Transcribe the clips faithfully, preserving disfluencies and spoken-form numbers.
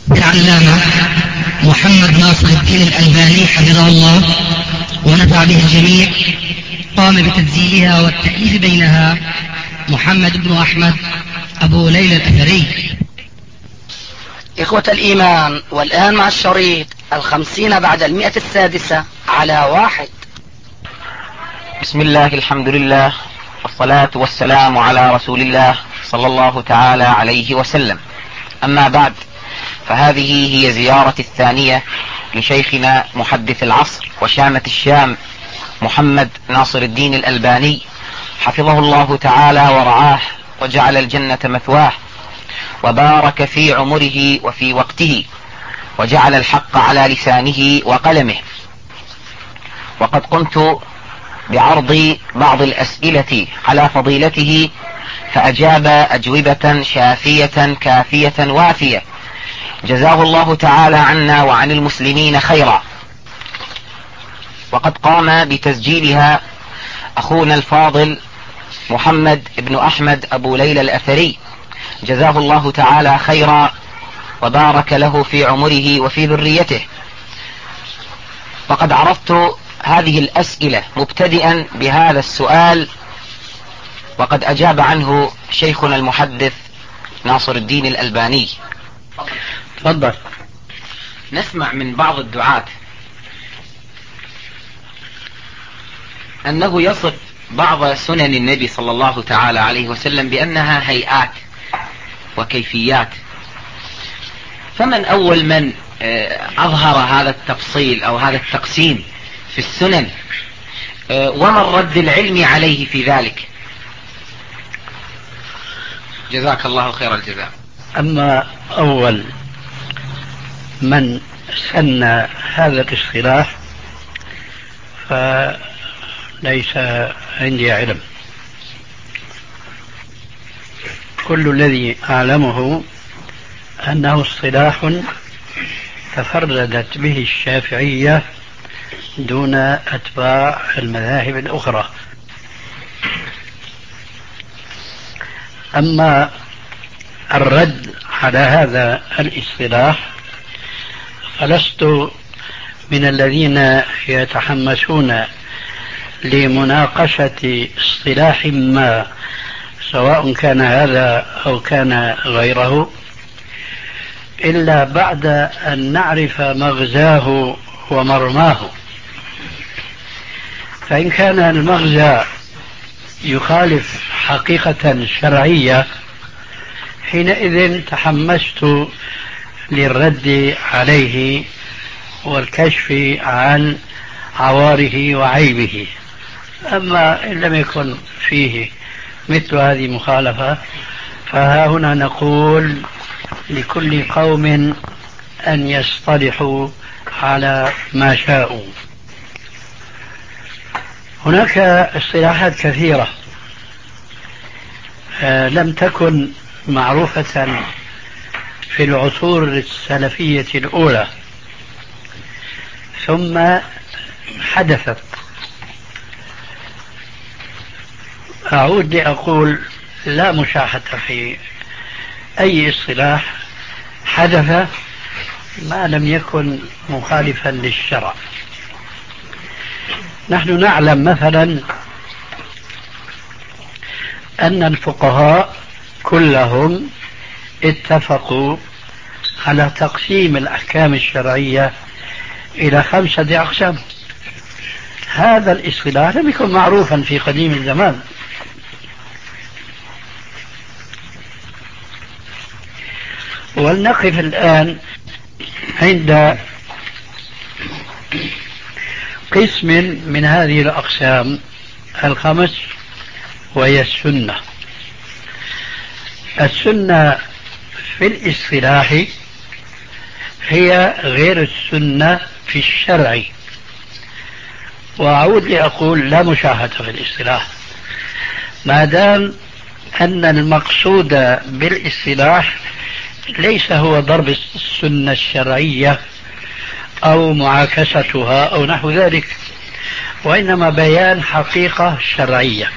العلامة محمد ناصر الدين الألباني حفظه الله ونفع به الجميع قام بتسجيلها والتأليف بينها محمد بن أحمد أبو ليلى الأثري. إخوة الإيمان، والآن مع الشريط الخمسين بعد المئة السادسة على واحد. بسم الله، الحمد لله، والصلاة والسلام على رسول الله صلى الله تعالى عليه وسلم. أما بعد، فهذه هي زيارة الثانية لشيخنا محدث العصر وشامة الشام محمد ناصر الدين الألباني حفظه الله تعالى ورعاه وجعل الجنة مثواه وبارك في عمره وفي وقته وجعل الحق على لسانه وقلمه. وقد قمت بعرض بعض الأسئلة على فضيلته فأجاب أجوبة شافية كافية وافية، جزاه الله تعالى عنا وعن المسلمين خيرا. وقد قام بتسجيلها أخونا الفاضل محمد بن أحمد أبو ليلى الأثري، جزاه الله تعالى خيرا وبارك له في عمره وفي ذريته. وقد عرضت هذه الأسئلة مبتدئا بهذا السؤال، وقد أجاب عنه شيخنا المحدث ناصر الدين الألباني. تفضل. نسمع من بعض الدعاة أنه يصف بعض سنن النبي صلى الله تعالى عليه وسلم بأنها هيئات وكيفيات، فمن أول من أظهر هذا التفصيل أو هذا التقسيم في السنن، وما الرد العلمي عليه في ذلك؟ جزاك الله خير الجزاء. أما أول من سن هذا الاصطلاح فليس عندي علم. كل الذي أعلمه أنه اصطلاح تفردت به الشافعية دون أتباع المذاهب الأخرى. أما الرد على هذا الاصطلاح فلست من الذين يتحمسون لمناقشة اصطلاح ما، سواء كان هذا أو كان غيره، إلا بعد أن نعرف مغزاه ومرماه. فإن كان المغزى يخالف حقيقة شرعية حينئذ تحمست للرد عليه والكشف عن عواره وعيبه. أما إن لم يكن فيه مثل هذه المخالفة فها هنا نقول لكل قوم أن يصطلحوا على ما شاءوا. هناك اصطلاحات كثيرة آه لم تكن معروفة في العصور السلفية الأولى، ثم حدثت. أعود لأقول لا مشاحة في أي اصطلاح حدث ما لم يكن مخالفا للشرع. نحن نعلم مثلا أن الفقهاء كلهم اتفقوا على تقسيم الأحكام الشرعية إلى خمسة أقسام. هذا الاصطلاح لم يكن معروفا في قديم الزمان. ولنقف الآن عند قسم من هذه الأقسام الخمس، وهي السنة. السنة في الاصطلاح هي غير السنة في الشرع. وأعود لأقول لا مشاحة في الاصطلاح ما دام أن المقصود بالاصطلاح ليس هو ضرب السنة الشرعية أو معاكستها أو نحو ذلك، وإنما بيان حقيقة شرعية.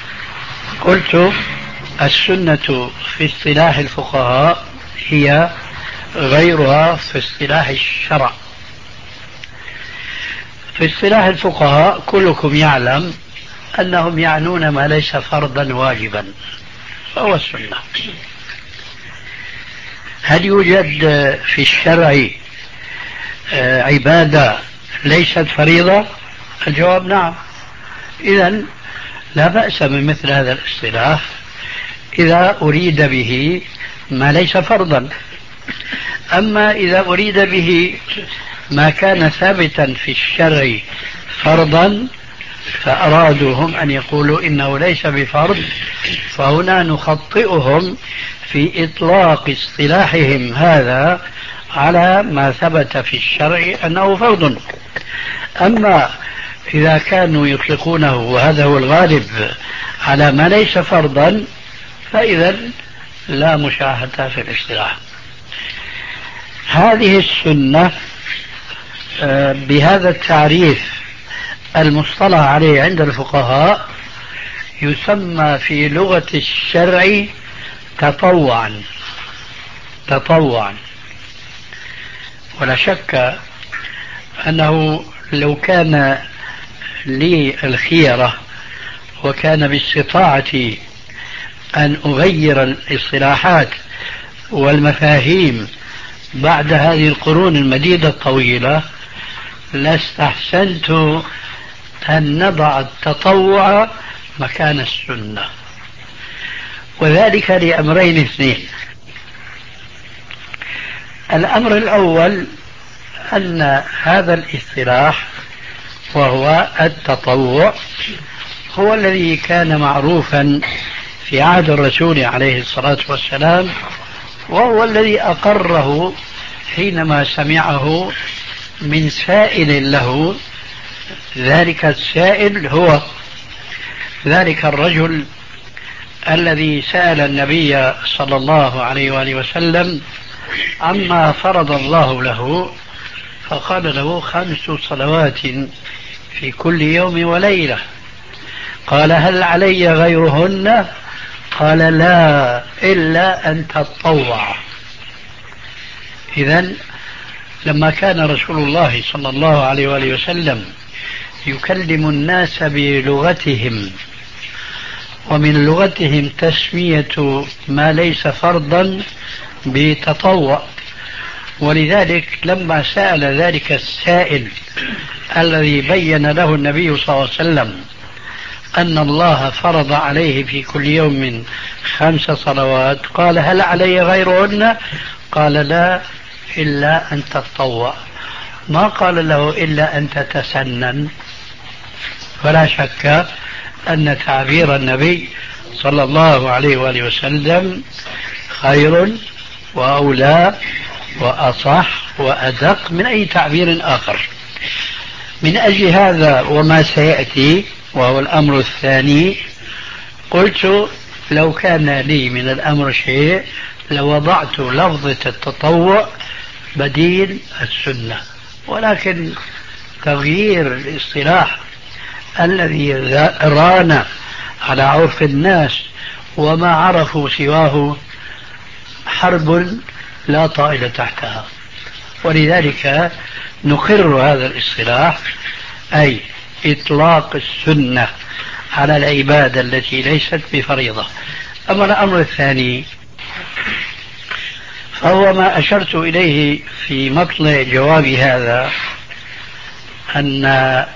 قلت السنة في اصطلاح الفقهاء هي غيرها في اصطلاح الشرع. في اصطلاح الفقهاء كلكم يعلم أنهم يعنون ما ليس فرضا واجبا فهو السنة. هل يوجد في الشرع عبادة ليست فريضة؟ الجواب نعم. إذن لا بأس من مثل هذا الاصطلاح إذا أريد به ما ليس فرضا. أما إذا أريد به ما كان ثابتا في الشرع فرضا فأرادوا هم أن يقولوا إنه ليس بفرض، فهنا نخطئهم في إطلاق اصطلاحهم هذا على ما ثبت في الشرع أنه فرض. أما إذا كانوا يطلقونه وهذا هو الغالب على ما ليس فرضا فإذا لا مشاهدة في الاصطلاح. هذه السنة بهذا التعريف المصطلح عليه عند الفقهاء يسمى في لغة الشرع تطوعا. تطوعا. ولا شك أنه لو كان لي الخيرة وكان باستطاعتي أن أغير الاصطلاحات والمفاهيم بعد هذه القرون المديدة الطويلة لاستحسنت أن نضع التطوع مكان السنة، وذلك لأمرين اثنين. الأمر الأول أن هذا الاصطلاح وهو التطوع هو الذي كان معروفا في عهد الرسول عليه الصلاة والسلام، وهو الذي أقره حينما سمعه من سائل له. ذلك السائل هو ذلك الرجل الذي سأل النبي صلى الله عليه وآله وسلم عما فرض الله له، فقال له خمس صلوات في كل يوم وليلة. قال هل علي غيرهن؟ قال لا إلا أن تطوع. إذن لما كان رسول الله صلى الله عليه وآله وسلم يكلم الناس بلغتهم، ومن لغتهم تسمية ما ليس فرضا بتطوع، ولذلك لما سأل ذلك السائل الذي بين له النبي صلى الله عليه وسلم أن الله فرض عليه في كل يوم خمس صلوات قال هل علي غيرهن؟ قال لا إلا أن تتطوع. ما قال له إلا أن تتسنن. فلا شك أن تعبير النبي صلى الله عليه وآله وسلم خير وأولى وأصح وأدق من أي تعبير آخر. من أجل هذا وما سيأتي وهو الأمر الثاني قلت لو كان لي من الأمر شيء لوضعت لفظة التطوع بديل السنة، ولكن تغيير الاصطلاح الذي ران على عرف الناس وما عرفوا سواه حرب لا طائل تحتها، ولذلك نقر هذا الاصطلاح أي إطلاق السنة على العبادة التي ليست بفريضة. أما الأمر الثاني فهو ما أشرت إليه في مطلع جوابي هذا، أن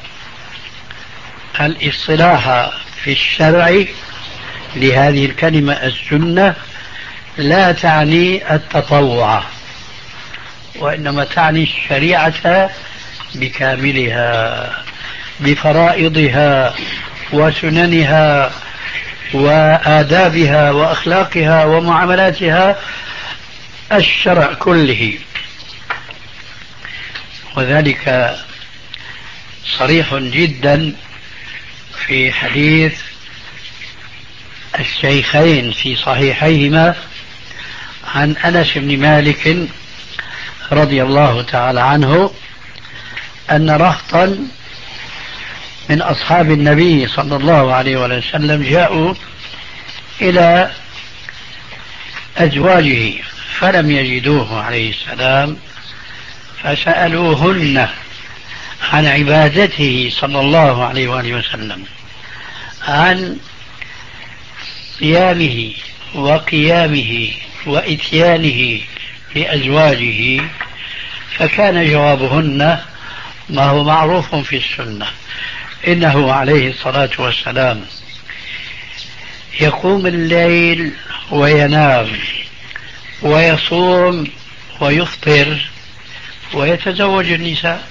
الاصطلاح في الشرع لهذه الكلمة السنة لا تعني التطوع، وإنما تعني الشريعة بكاملها بفرائضها وسننها وآدابها وأخلاقها ومعاملاتها، الشرع كله. وذلك صريح جدا في حديث الشيخين في صحيحيهما عن أنس بن مالك رضي الله تعالى عنه أن رهطا من أصحاب النبي صلى الله عليه وسلم جاءوا إلى أزواجه فلم يجدوه عليه السلام فسألوهن عن عبادته صلى الله عليه وآله وسلم، عن صيامه وقيامه وإتيانه لأزواجه، فكان جوابهن ما هو معروف في السنة، إنه عليه الصلاة والسلام يقوم الليل وينام ويصوم ويفطر ويتزوج النساء،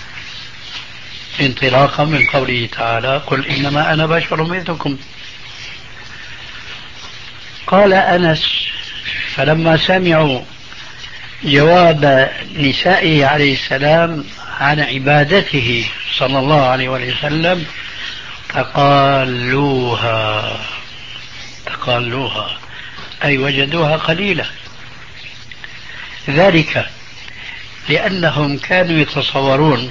انطلاقا من قوله تعالى: قل إنما أنا بشر مثلكم. قال أنس: فلما سمعوا جواب نسائه عليه السلام عن عبادته صلى الله عليه وسلم تقالوها تقالوها أي وجدوها قليلة، ذلك لأنهم كانوا يتصورون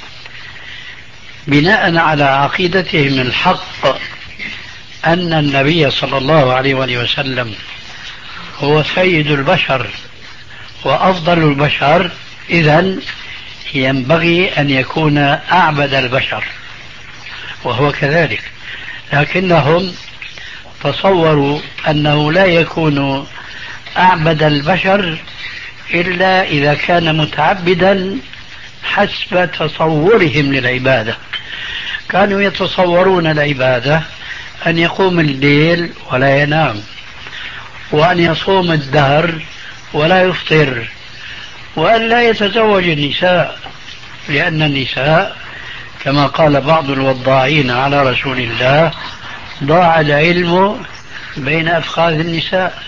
بناء على عقيدتهم الحق أن النبي صلى الله عليه وسلم هو سيد البشر وأفضل البشر، إذن ينبغي أن يكون أعبد البشر، وهو كذلك، لكنهم تصوروا أنه لا يكون أعبد البشر إلا إذا كان متعبدا حسب تصورهم للعبادة. كانوا يتصورون العبادة أن يقوم الليل ولا ينام، وأن يصوم الدهر ولا يفطر، وأن لا يتزوج النساء، لأن النساء كما قال بعض الوضاعين على رسول الله: ضاع العلم بين أفخاذ النساء.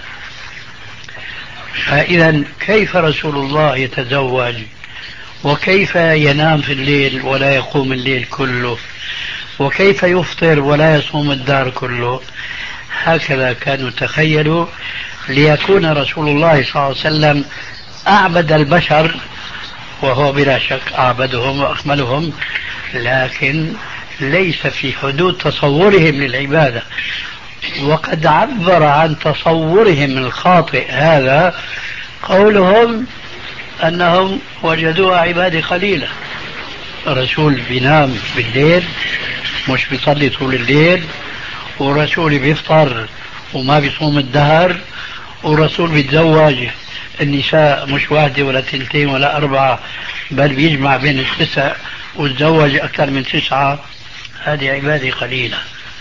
فإذا كيف رسول الله يتزوج وكيف ينام في الليل ولا يقوم الليل كله، وكيف يفطر ولا يصوم الدهر كله؟ هكذا كانوا تخيلوا ليكون رسول الله صلى الله عليه وسلم أعبد البشر، وهو بلا شك أعبدهم وأكملهم، لكن ليس في حدود تصورهم للعبادة. وقد عبر عن تصورهم الخاطئ هذا قولهم أنهم وجدوها عبادة قليلة. الرسول بينام بالليل مش بيصلي طول الليل، ورسول بيفطر وما بيصوم الدهر، ورسول بيتزوج النساء مش واحدة ولا تنتين ولا أربعة، بل بيجمع بين التسع وتزوج أكثر من تسعة. هذه عبادة قليلة.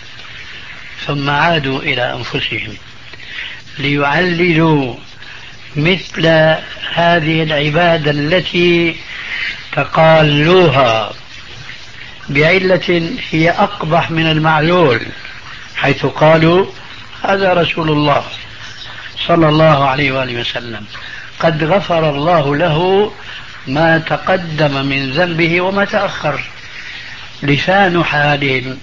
ثم عادوا إلى أنفسهم ليعللوا مثل هذه العبادة التي تقالوها بعلة هي أقبح من المعلول، حيث قالوا: هذا رسول الله صلى الله عليه وآله وسلم قد غفر الله له ما تقدم من ذنبه وما تأخر. لسان حالهم،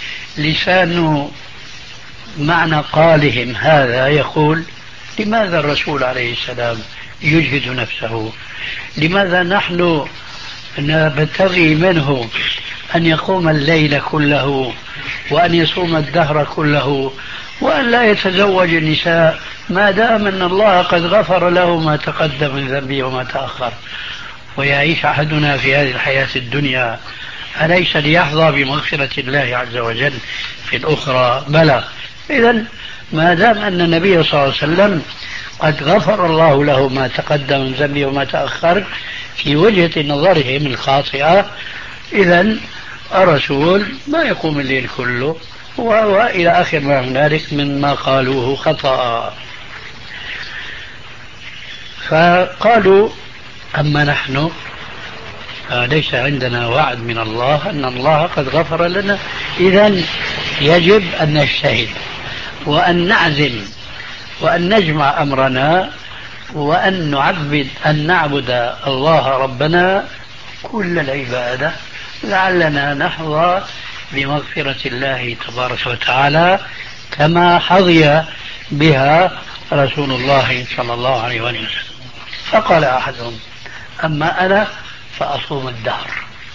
لسان معنى قالهم هذا يقول: لماذا الرسول عليه السلام يجهد نفسه؟ لماذا نحن نبتغي منه أن يقوم الليل كله وأن يصوم الدهر كله وأن لا يتزوج النساء ما دام أن الله قد غفر له ما تقدم من ذنبه وما تأخر؟ ويعيش أحدنا في هذه الحياة الدنيا أليس ليحظى بمغفرة الله عز وجل في الأخرى؟ بلى. إذن ما دام أن النبي صلى الله عليه وسلم قد غفر الله له ما تقدم من ذنبه وما تأخر في وجهة نظرهم الخاطئة، إذن الرسول ما يقوم الليل كله، وإلى آخر ما هنالك مما قالوه خطأ. فقالوا: أما نحن ليس عندنا وعد من الله أن الله قد غفر لنا، إذن يجب أن نجتهد وأن نعزم وأن نجمع أمرنا وأن نعبد أن نعبد الله ربنا كل العبادة لعلنا نحظى بمغفرة الله تبارك وتعالى كما حظي بها رسول الله صلى الله عليه وسلم. فقال أحدهم: أما أنا فأصوم الدهر.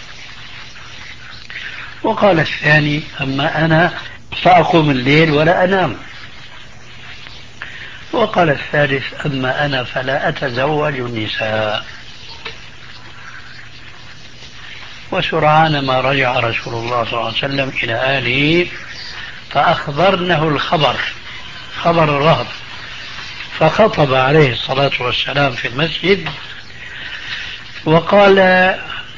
وقال الثاني: أما أنا فأقوم الليل ولا أنام. وقال الثالث أما أنا فلا أتزوج النساء. وسرعان ما رجع رسول الله صلى الله عليه وسلم إلى أهله فأخبرنه الخبر، خبر الرهب، فخطب عليه الصلاة والسلام في المسجد وقال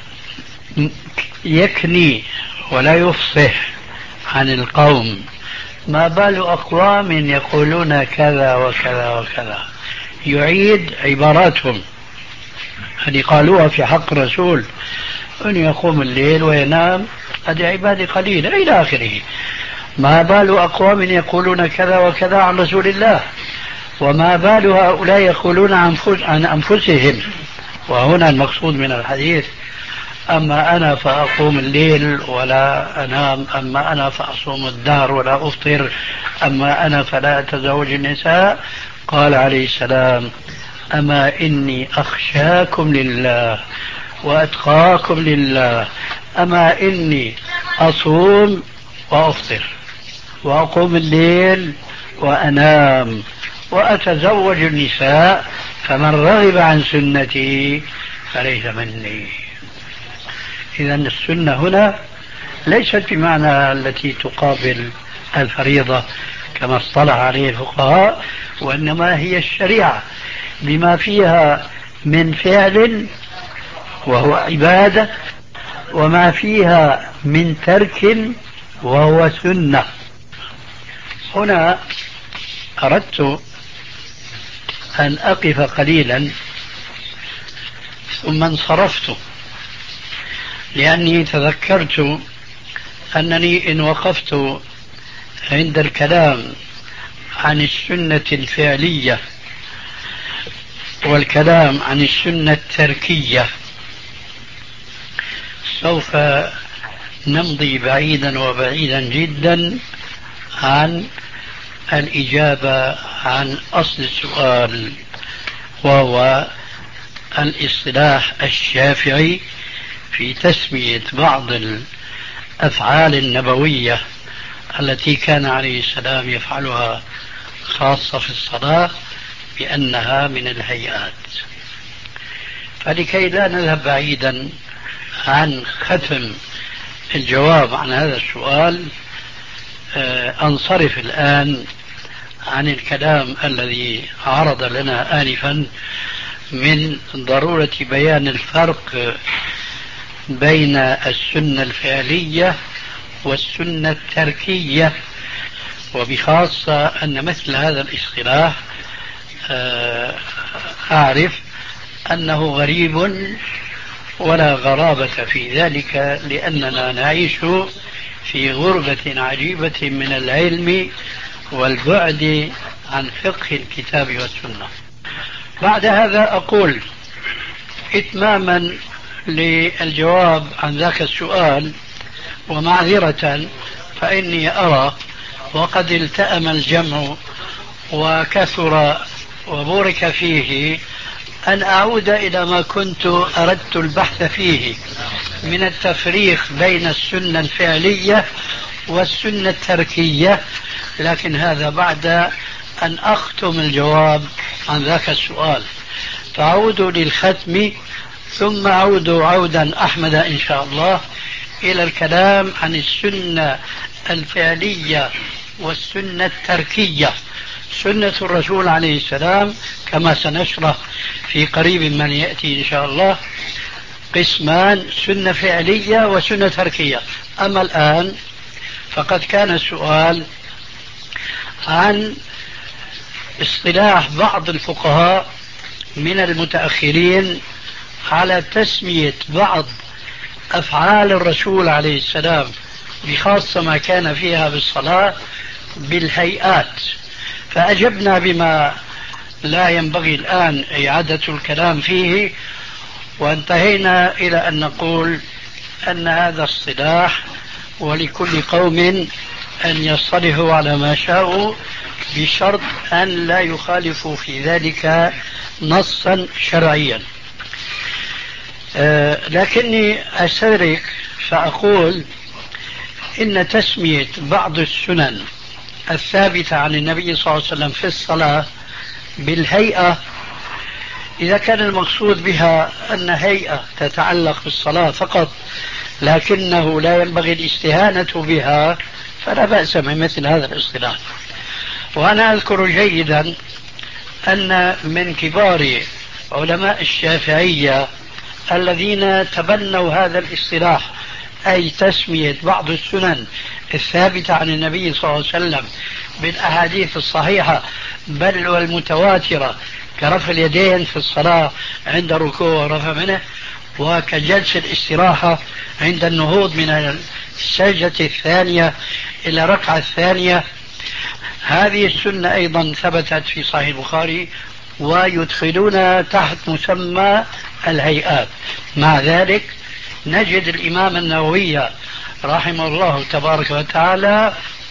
يكني ولا يفصح عن القوم ما بال أقوام يقولون كذا وكذا وكذا، يعيد عباراتهم هذه قالوها في حق الرسول أن يقوم الليل وينام هذه عبادة قليلة إلى آخره. ما بال أقوام يقولون كذا وكذا عن رسول الله، وما بال هؤلاء يقولون عن أنفسهم. وهنا المقصود من الحديث أما أنا فأقوم الليل ولا أنام، أما أنا فأصوم الدهر ولا أفطر، أما أنا فلا أتزوج النساء. قال عليه السلام أما إني أخشاكم لله وأتقاكم لله، أما إني أصوم وأفطر وأقوم الليل وأنام وأتزوج النساء، فمن رغب عن سنتي فليس مني. إذا السنة هنا ليست بمعنى التي تقابل الفريضة كما اصطلح عليه الفقهاء، وإنما هي الشريعة بما فيها من فعل وهو عبادة، وما فيها من ترك وهو سنة. هنا أردت أن أقف قليلا ثم انصرفت، لأني تذكرت أنني إن وقفت عند الكلام عن السنة الفعلية والكلام عن السنة التركية سوف نمضي بعيدا وبعيدا جدا عن الإجابة عن أصل السؤال، وهو الاصطلاح الشافعي في تسمية بعض الأفعال النبوية التي كان عليه السلام يفعلها خاصة في الصلاة بأنها من الهيئات. فلكي لا نذهب بعيدا عن ختم الجواب عن هذا السؤال أنصرف الآن عن الكلام الذي عرض لنا آنفا من ضرورة بيان الفرق بين السنة الفعلية والسنة التركية، وبخاصة أن مثل هذا الاصطلاح أعرف أنه غريب ولا غرابة في ذلك، لأننا نعيش في غربة عجيبة من العلم والبعد عن فقه الكتاب والسنة. بعد هذا أقول إتماما للجواب عن ذاك السؤال ومعذرة، فإني أرى وقد التأم الجمع وكثر وبورك فيه أن أعود إلى ما كنت أردت البحث فيه من التفريق بين السنة الفعلية والسنة التركية، لكن هذا بعد أن أختم الجواب عن ذاك السؤال. فأعود للختم ثم أعود عودا أحمد إن شاء الله إلى الكلام عن السنة الفعلية والسنة التركية. سنة الرسول عليه السلام كما سنشرح في قريب من يأتي إن شاء الله قسمان، سنة فعلية وسنة تركية. أما الآن فقد كان السؤال عن اصطلاح بعض الفقهاء من المتأخرين على تسمية بعض أفعال الرسول عليه السلام بخاصة ما كان فيها بالصلاة بالهيئات، فأجبنا بما لا ينبغي الآن إعادة الكلام فيه، وانتهينا إلى أن نقول أن هذا اصطلاح ولكل قوم أن يصطلحوا على ما شاءوا بشرط أن لا يخالفوا في ذلك نصا شرعيا. أه لكني أستدرك فأقول إن تسمية بعض السنن الثابتة عن النبي صلى الله عليه وسلم في الصلاة بالهيئة إذا كان المقصود بها أن هيئة تتعلق بالصلاة فقط لكنه لا ينبغي الاستهانة بها فلا بأس من مثل هذا الاصطلاح. وأنا أذكر جيدا أن من كبار علماء الشافعية الذين تبنوا هذا الاصطلاح، أي تسمية بعض السنن الثابتة عن النبي صلى الله عليه وسلم بالأحاديث الصحيحة بل والمتواترة كرفع اليدين في الصلاة عند الركوع ورفع منه، وكجلس الاستراحة عند النهوض من السجدة الثانية إلى الركعة الثانية. هذه السنة أيضا ثبتت في صحيح البخاري ويدخلون تحت مسمى الهيئات. مع ذلك نجد الإمام النووي رحمه الله تبارك وتعالى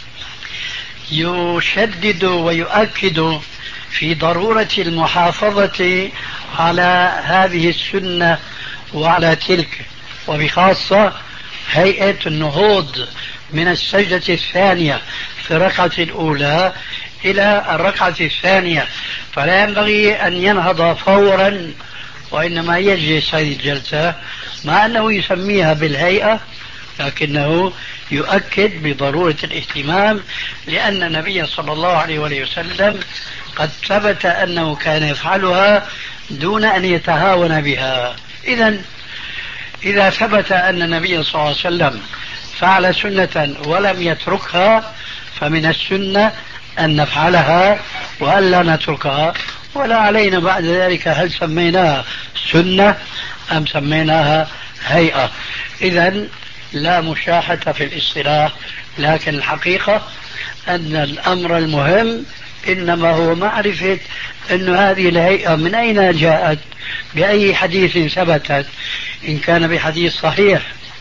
يشدد ويؤكد في ضرورة المحافظة على هذه السنة وعلى تلك، وبخاصة هيئة النهوض من السجدة الثانية في الركعة الأولى إلى الركعة الثانية، فلا ينبغي أن ينهض فورا وإنما يجلس هذه الجلسة، مع أنه يسميها بالهيئة لكنه يؤكد بضرورة الاهتمام، لأن النبي صلى الله عليه وسلم قد ثبت أنه كان يفعلها دون أن يتهاون بها. إذن إذا ثبت أن النبي صلى الله عليه وسلم فعل سنة ولم يتركها فمن السنة أن نفعلها وألا نتركها، ولا علينا بعد ذلك هل سميناها سنة أم سميناها هيئة. إذن لا مشاحة في الاصطلاح، لكن الحقيقة أن الأمر المهم إنما هو معرفة أن هذه الهيئة من أين جاءت، بأي حديث ثبتت، إن كان بحديث صحيح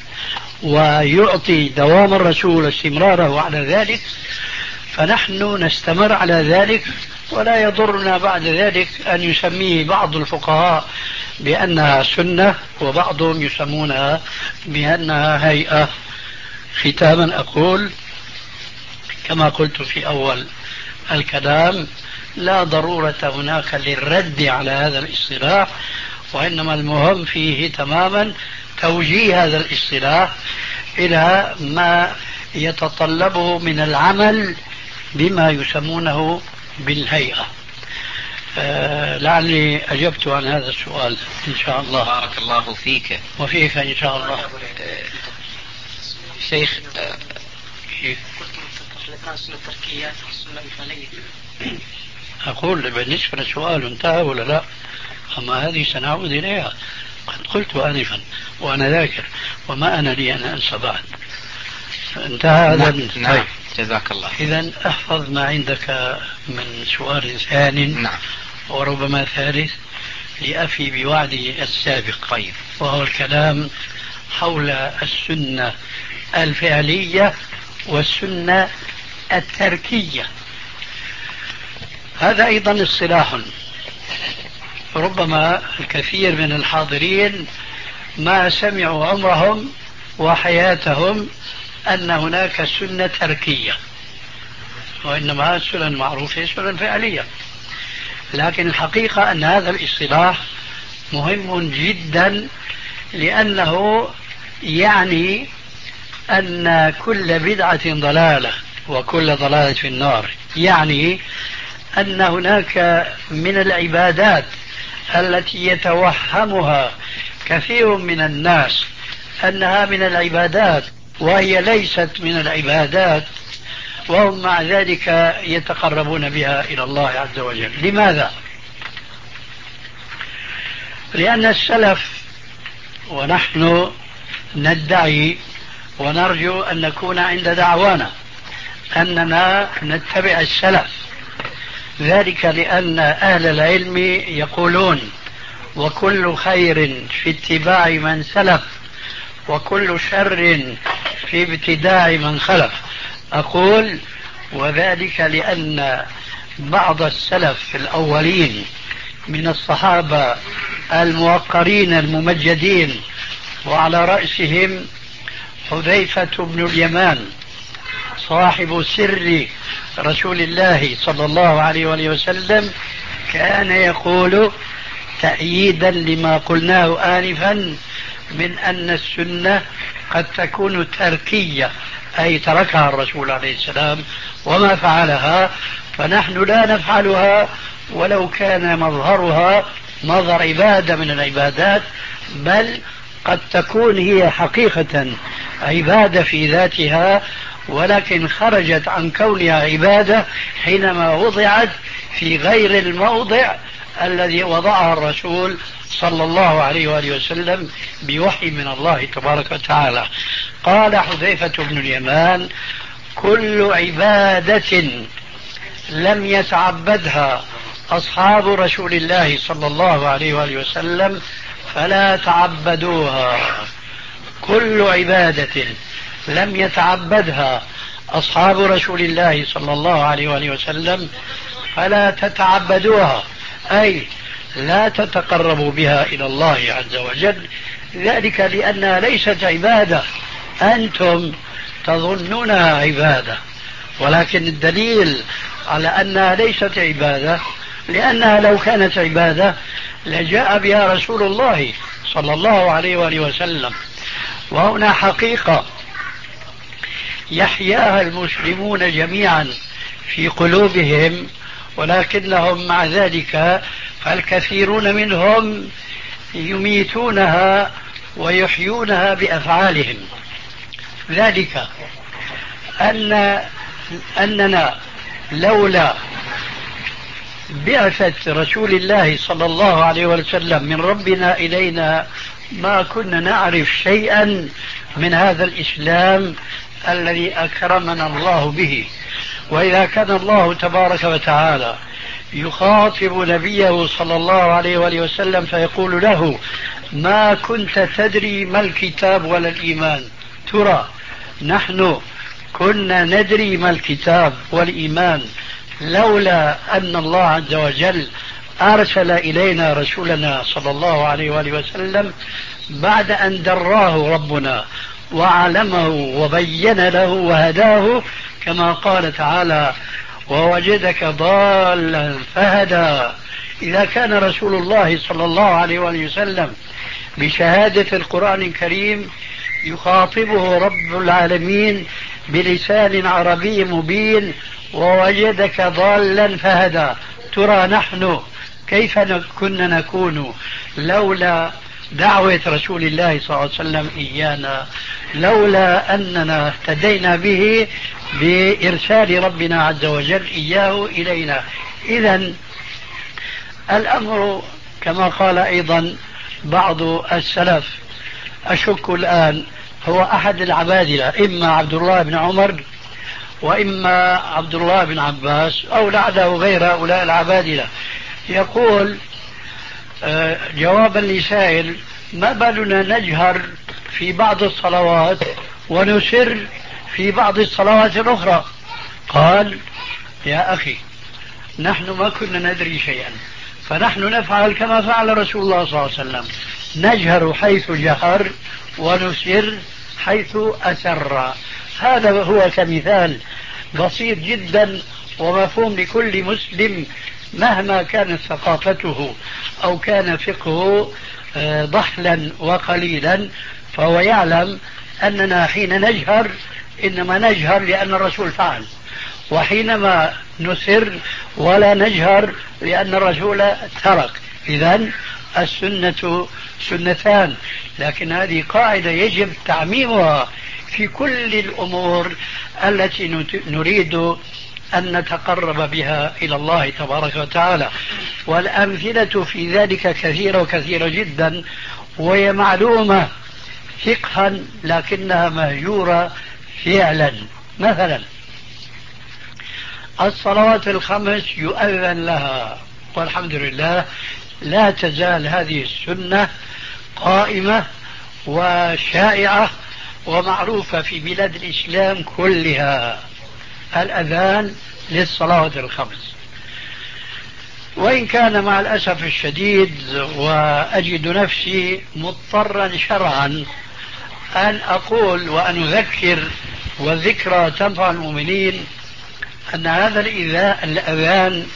ويعطي دوام الرسول استمراره على ذلك فنحن نستمر على ذلك، ولا يضرنا بعد ذلك أن يسميه بعض الفقهاء بأنها سنة وبعضهم يسمونها بأنها هيئة. ختاما أقول كما قلت في أول الكلام لا ضرورة هناك للرد على هذا الاصطلاح، وإنما المهم فيه تماما توجيه هذا الاصطلاح إلى ما يتطلبه من العمل بما يسمونه بالهيئة. آه لعلي أجبت عن هذا السؤال إن شاء الله. بارك الله فيك وفيك إن شاء الله. آه شيخ آه أقول بالنسبة للسؤال انتهى ولا لا؟ أما هذه سنعود إليها، قد قلت آنفا وأنا ذاكر وما أنا لي أن أنسى بعد. انتهى هذا. نعم. نعم. طيب. جزاك الله. إذن احفظ ما عندك من سؤال ثان. نعم. وربما ثالث لأفي بوعدي السابق. طيب. وهو الكلام حول السنة الفعلية والسنة التركية. هذا أيضا اصطلاح ربما الكثير من الحاضرين ما سمعوا عمرهم وحياتهم أن هناك سنة تركية، وإنما سنن معروفة سنن فعلية. لكن الحقيقة أن هذا الاصطلاح مهم جدا، لأنه يعني أن كل بدعة ضلالة وكل ضلالة في النار، يعني أن هناك من العبادات التي يتوهمها كثير من الناس أنها من العبادات وهي ليست من العبادات، وهم مع ذلك يتقربون بها إلى الله عز وجل. لماذا؟ لأن السلف، ونحن ندعي ونرجو أن نكون عند دعوانا أننا نتبع السلف، ذلك لأن أهل العلم يقولون وكل خير في اتباع من سلف وكل شر في ابتداع من خلف. أقول وذلك لأن بعض السلف الأولين من الصحابة الموقرين الممجدين وعلى رأسهم حذيفة بن اليمان صاحب سر رسول الله صلى الله عليه وآله وسلم كان يقول تأييدا لما قلناه آنفا من أن السنة قد تكون تركية، أي تركها الرسول عليه السلام وما فعلها، فنحن لا نفعلها ولو كان مظهرها مظهر عبادة من العبادات، بل قد تكون هي حقيقة عبادة في ذاتها، ولكن خرجت عن كونها عبادة حينما وضعت في غير الموضع الذي وضعها الرسول صلى الله عليه وآله وسلم بوحي من الله تبارك وتعالى. قال حذيفة بن اليمان: كل عبادة لم يتعبدها أصحاب رسول الله صلى الله عليه وآله وسلم فلا تعبدوها. كل عبادة لم يتعبدها أصحاب رسول الله صلى الله عليه وآله وسلم فلا تتعبدوها، أي لا تتقربوا بها إلى الله عز وجل، ذلك لأنها ليست عبادة، أنتم تظنونها عبادة، ولكن الدليل على أنها ليست عبادة لأنها لو كانت عبادة لجاء بها رسول الله صلى الله عليه وآله وسلم. وهنا حقيقة يحياها المسلمون جميعا في قلوبهم، ولكنهم مع ذلك فالكثيرون منهم يميتونها ويحيونها بأفعالهم. ذلك أن أننا لولا بعثة رسول الله صلى الله عليه وسلم من ربنا إلينا ما كنا نعرف شيئا من هذا الإسلام الذي أكرمنا الله به. وإذا كان الله تبارك وتعالى يخاطب نبيه صلى الله عليه وآله وسلم فيقول له: ما كنت تدري ما الكتاب ولا الإيمان. ترى نحن كنا ندري ما الكتاب والإيمان لولا أن الله عز وجل أرسل إلينا رسولنا صلى الله عليه وآله وسلم بعد أن دراه ربنا وعلمه وبين له وهداه، كما قال تعالى: ووجدك ضالا فهدى. إذا كان رسول الله صلى الله عليه وآله وسلم بشهادة القرآن الكريم يخاطبه رب العالمين بلسان عربي مبين: ووجدك ضالا فهدى، ترى نحن كيف كنا نكون لولا دعوة رسول الله صلى الله عليه وسلم إيانا، لولا أننا اهتدينا به بإرسال ربنا عز وجل إياه إلينا. إذن الأمر كما قال أيضا بعض السلف، أشك الآن هو أحد العبادلة، إما عبد الله بن عمر وإما عبد الله بن عباس أو لعله غير هؤلاء العبادلة، يقول جوابا لسائل: ما بالنا نجهر في بعض الصلوات ونسر في بعض الصلوات الأخرى؟ قال: يا أخي، نحن ما كنا ندري شيئا، فنحن نفعل كما فعل رسول الله صلى الله عليه وسلم، نجهر حيث جهر ونسر حيث أسر. هذا هو كمثال بسيط جدا ومفهوم لكل مسلم مهما كانت ثقافته أو كان فقهه ضحلا وقليلا، فهو يعلم أننا حين نجهر إنما نجهر لأن الرسول فعل، وحينما نسر ولا نجهر لأن الرسول ترك. إذن السنة سنتان، لكن هذه قاعدة يجب تعميمها في كل الأمور التي نريد أن نتقرب بها إلى الله تبارك وتعالى. والأمثلة في ذلك كثيرة وكثيرة جدا، وهي معلومة فقها لكنها مهجورة فعلا. مثلا الصلوات الخمس يؤذن لها، والحمد لله لا تزال هذه السنة قائمة وشائعة ومعروفة في بلاد الإسلام كلها، الأذان للصلوات الخمس. وإن كان مع الأسف الشديد وأجد نفسي مضطرا شرعا أن أقول وأن أذكر، والذكرى تنفع المؤمنين، أن هذا الأذان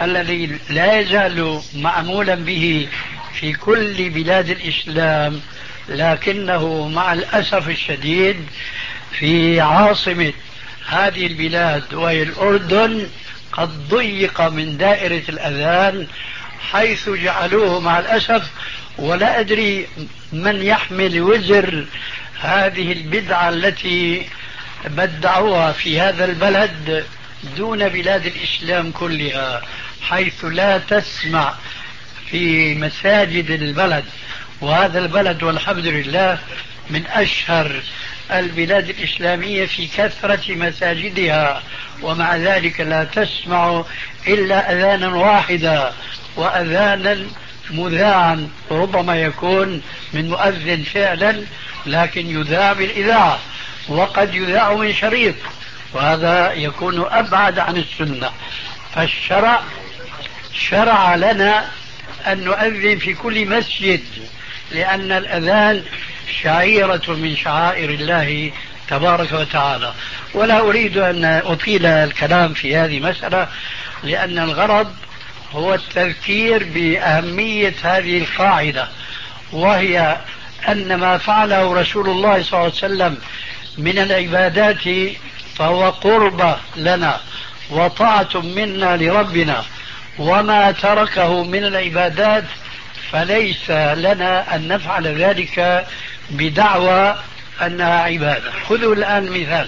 الذي لا يزال معمولا به في كل بلاد الإسلام، لكنه مع الأسف الشديد في عاصمة هذه البلاد وهي الأردن قد ضيق من دائرة الأذان، حيث جعلوه مع الأسف، ولا أدري من يحمل وزر هذه البدعة التي بدعوها في هذا البلد دون بلاد الإسلام كلها، حيث لا تسمع في مساجد البلد، وهذا البلد والحمد لله من أشهر البلاد الإسلامية في كثرة مساجدها، ومع ذلك لا تسمع إلا أذانا واحدا، وأذانا مذاعا ربما يكون من مؤذن فعلا، لكن يذاع بالإذاعة، وقد يذاع من شريط، وهذا يكون أبعد عن السنة. فالشرع شرع لنا أن نؤذن في كل مسجد، لأن الأذان شعيرة من شعائر الله تبارك وتعالى. ولا أريد أن أطيل الكلام في هذه المسألة، لأن الغرض هو التذكير بأهمية هذه القاعدة، وهي أن ما فعله رسول الله صلى الله عليه وسلم من العبادات فهو قربة لنا وطاعة منا لربنا، وما تركه من العبادات فليس لنا أن نفعل ذلك بدعوى أنها عبادة. خذوا الآن مثال،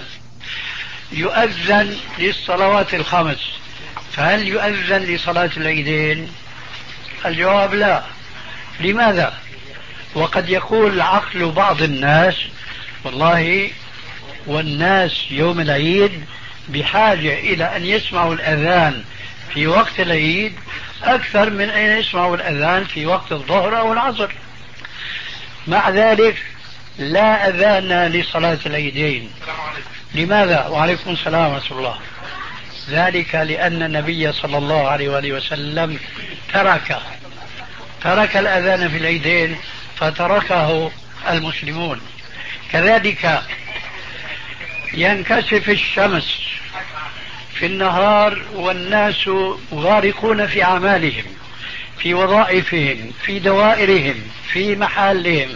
يؤذن للصلوات الخمس، فهل يؤذن لصلاة العيدين؟ الجواب لا. لماذا؟ وقد يقول عقل بعض الناس والله والناس يوم العيد بحاجة إلى أن يسمعوا الأذان في وقت العيد أكثر من أن يسمعوا الأذان في وقت الظهر أو العصر. مع ذلك لا أذان لصلاة العيدين. لماذا؟ وعليكم السلام ورحمة الله. ذلك لأن النبي صلى الله عليه وآله وسلم ترك ترك الأذان في العيدين فتركه المسلمون. كذلك ينكسف الشمس في النهار والناس غارقون في أعمالهم، في وظائفهم، في دوائرهم، في محلهم،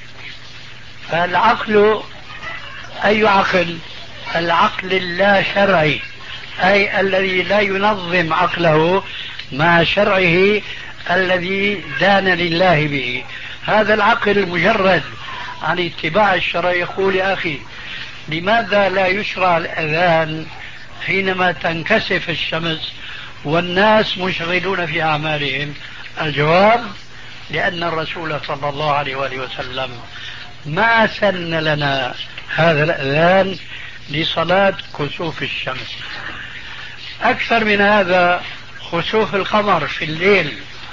فالعقل أي عقل؟ العقل اللا شرعي، أي الذي لا ينظم عقله مع شرعه الذي دان لله به. هذا العقل المجرد عن اتباع الشرع يقول يا أخي لماذا لا يشرع الأذان حينما تنكسف الشمس والناس مشغلون في أعمالهم؟ الجواب لأن الرسول صلى الله عليه وآله وسلم ما سن لنا هذا الأذان لصلاة كسوف الشمس. أكثر من هذا، خسوف القمر في الليل،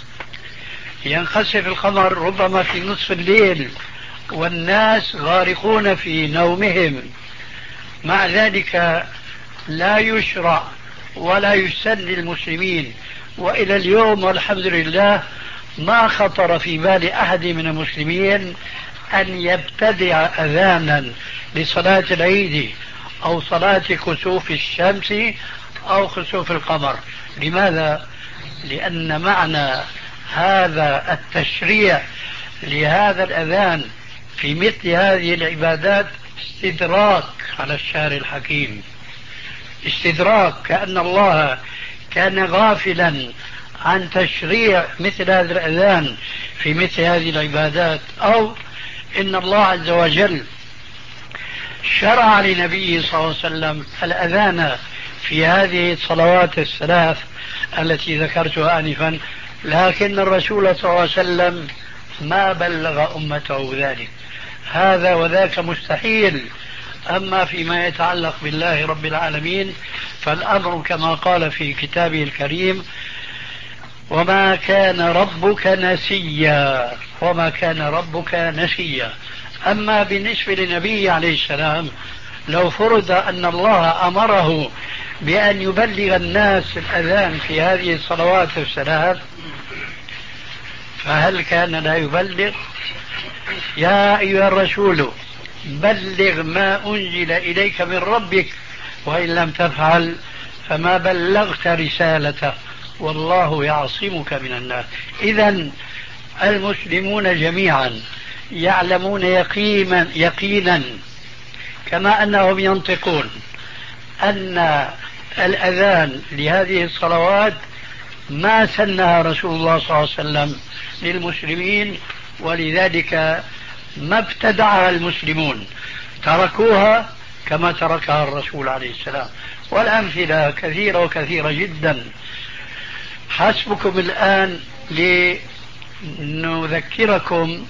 ينخسف القمر ربما في نصف الليل والناس غارقون في نومهم، مع ذلك لا يشرع ولا يسن للمسلمين. وإلى اليوم والحمد لله ما خطر في بال أحد من المسلمين أن يبتدع أذانا لصلاة العيد أو صلاة كسوف الشمس أو خسوف القمر. لماذا؟ لأن معنى هذا التشريع لهذا الأذان في مثل هذه العبادات استدراك على الشارع الحكيم، استدراك، كأن الله كان غافلا عن تشريع مثل هذا الأذان في مثل هذه العبادات، أو إن الله عز وجل شرع لنبيه صلى الله عليه وسلم الأذان في هذه الصلوات الثلاث التي ذكرتها آنفا، لكن الرسول صلى الله عليه وسلم ما بلغ أمته ذلك. هذا وذاك مستحيل. أما فيما يتعلق بالله رب العالمين فالأمر كما قال في كتابه الكريم وما كان ربك نسيا، وما كان ربك نسيا. أما بالنسبة للنبي عليه السلام لو فرض أن الله أمره بأن يبلغ الناس الأذان في هذه الصلوات الثلاث فهل كان لا يبلغ؟ يا أيها الرسول بلغ ما أنزل إليك من ربك وإن لم تفعل فما بلغت رسالته والله يعصمك من الناس. إذن المسلمون جميعا يعلمون يقينا يقينا كما أنهم ينطقون أن الأذان لهذه الصلوات ما سنها رسول الله صلى الله عليه وسلم للمسلمين، ولذلك ما ابتدعها المسلمون، تركوها كما تركها الرسول عليه السلام. والأمثلة كثيرة وكثيرة جدا. حسبكم الآن لنذكركم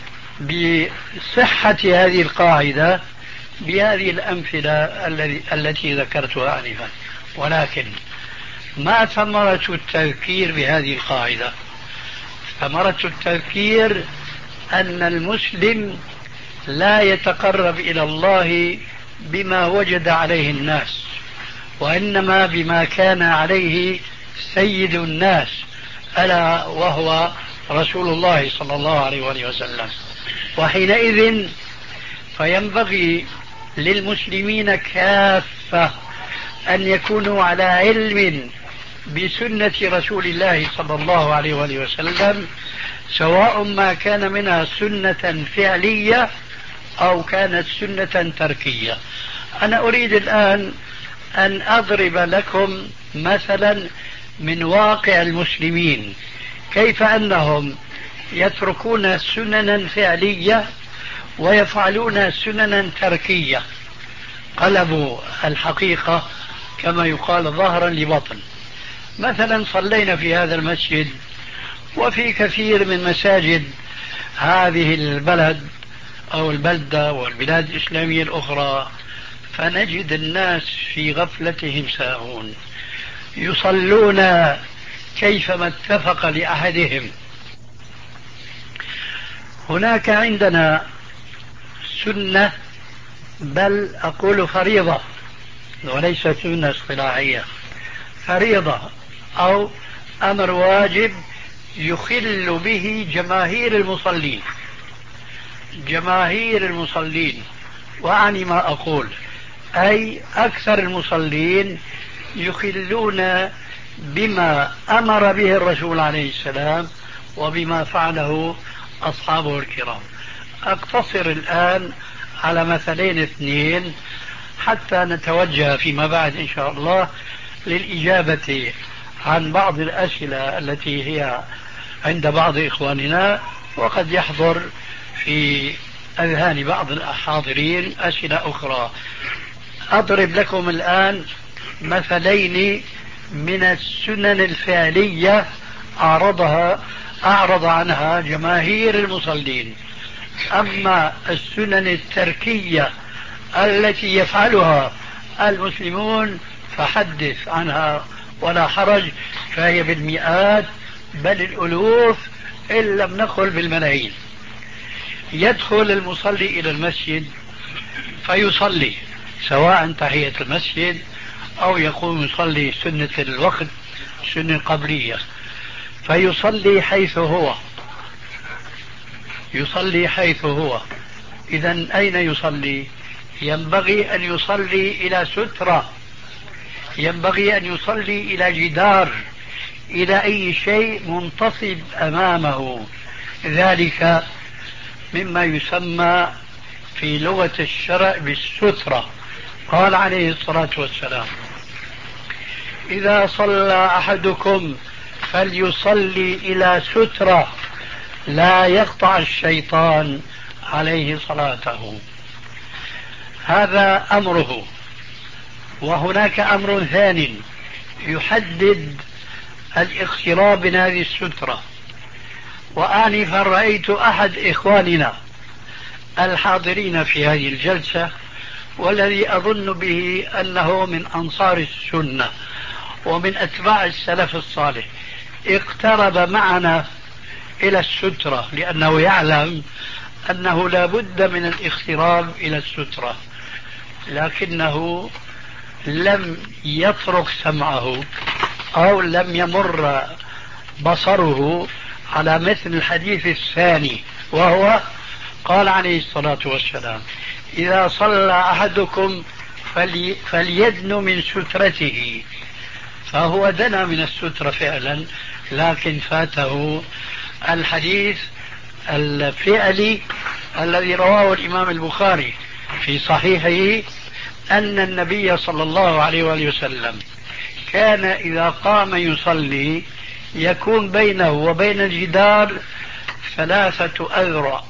بصحة هذه القاعدة بهذه الأمثلة التي ذكرتها آنفا. ولكن ما ثمرة التذكير بهذه القاعدة؟ ثمرة التذكير أن المسلم لا يتقرب إلى الله بما وجد عليه الناس، وإنما بما كان عليه سيد الناس، ألا وهو رسول الله صلى الله عليه وآله وسلم. وحينئذ فينبغي للمسلمين كافة أن يكونوا على علم بسنة رسول الله صلى الله عليه وآله وسلم، سواء ما كان منها سنة فعلية أو كانت سنة تركية. أنا أريد الآن أن أضرب لكم مثلا من واقع المسلمين، كيف أنهم يتركون سننا فعلية ويفعلون سننا تركية، قلبوا الحقيقة كما يقال ظهرا لبطن. مثلا صلينا في هذا المسجد وفي كثير من مساجد هذه البلد أو البلدة والبلاد الإسلامية الأخرى، فنجد الناس في غفلتهم ساهون، يصلون كيفما اتفق لأحدهم. هناك عندنا سنة، بل أقول فريضة وليس سنة اصطلاحية، فريضة أو أمر واجب يخل به جماهير المصلين. جماهير المصلين، وأعني ما أقول، أي أكثر المصلين يخلون بما أمر به الرسول عليه السلام وبما فعله أصحابه الكرام. أقتصر الآن على مثلين اثنين حتى نتوجه فيما بعد إن شاء الله للإجابة عن بعض الأسئلة التي هي عند بعض إخواننا، وقد يحضر في أذهان بعض الحاضرين أسئلة أخرى. أضرب لكم الآن مثلين من السنن الفعلية أعرضها أعرض عنها جماهير المصلين. أما السنن التركية التي يفعلها المسلمون فحدث عنها ولا حرج، فهي بالمئات بل الألوف إن لم نقل بالملايين. يدخل المصلي إلى المسجد فيصلي، سواء تحية المسجد أو يقوم يصلي سنة الوقت، سنة قبلية، فيصلي حيث هو يصلي حيث هو إذن أين يصلي؟ ينبغي أن يصلي إلى سترة، ينبغي أن يصلي إلى جدار، إلى أي شيء منتصب أمامه. ذلك مما يسمى في لغة الشرع بالسترة. قال عليه الصلاة والسلام: إذا صلى أحدكم فليصلي إلى سترة لا يقطع الشيطان عليه صلاته. هذا أمره. وهناك أمر ثاني يحدد الاقتراب من هذه السترة. وآنفا رأيت أحد إخواننا الحاضرين في هذه الجلسة، والذي أظن به أنه من أنصار السنة ومن أتباع السلف الصالح، اقترب معنا إلى السترة لأنه يعلم أنه لا بد من الاقتراب إلى السترة، لكنه لم يطرق سمعه أو لم يمر بصره على مثل الحديث الثاني، وهو قال عليه الصلاة والسلام: إذا صلى أحدكم فلي فليدن من سترته فهو دنا من السترة فعلا، لكن فاته الحديث الفعلي الذي رواه الإمام البخاري في صحيحه أن النبي صلى الله عليه وآله وسلم كان إذا قام يصلي يكون بينه وبين الجدار ثلاثة أذرع،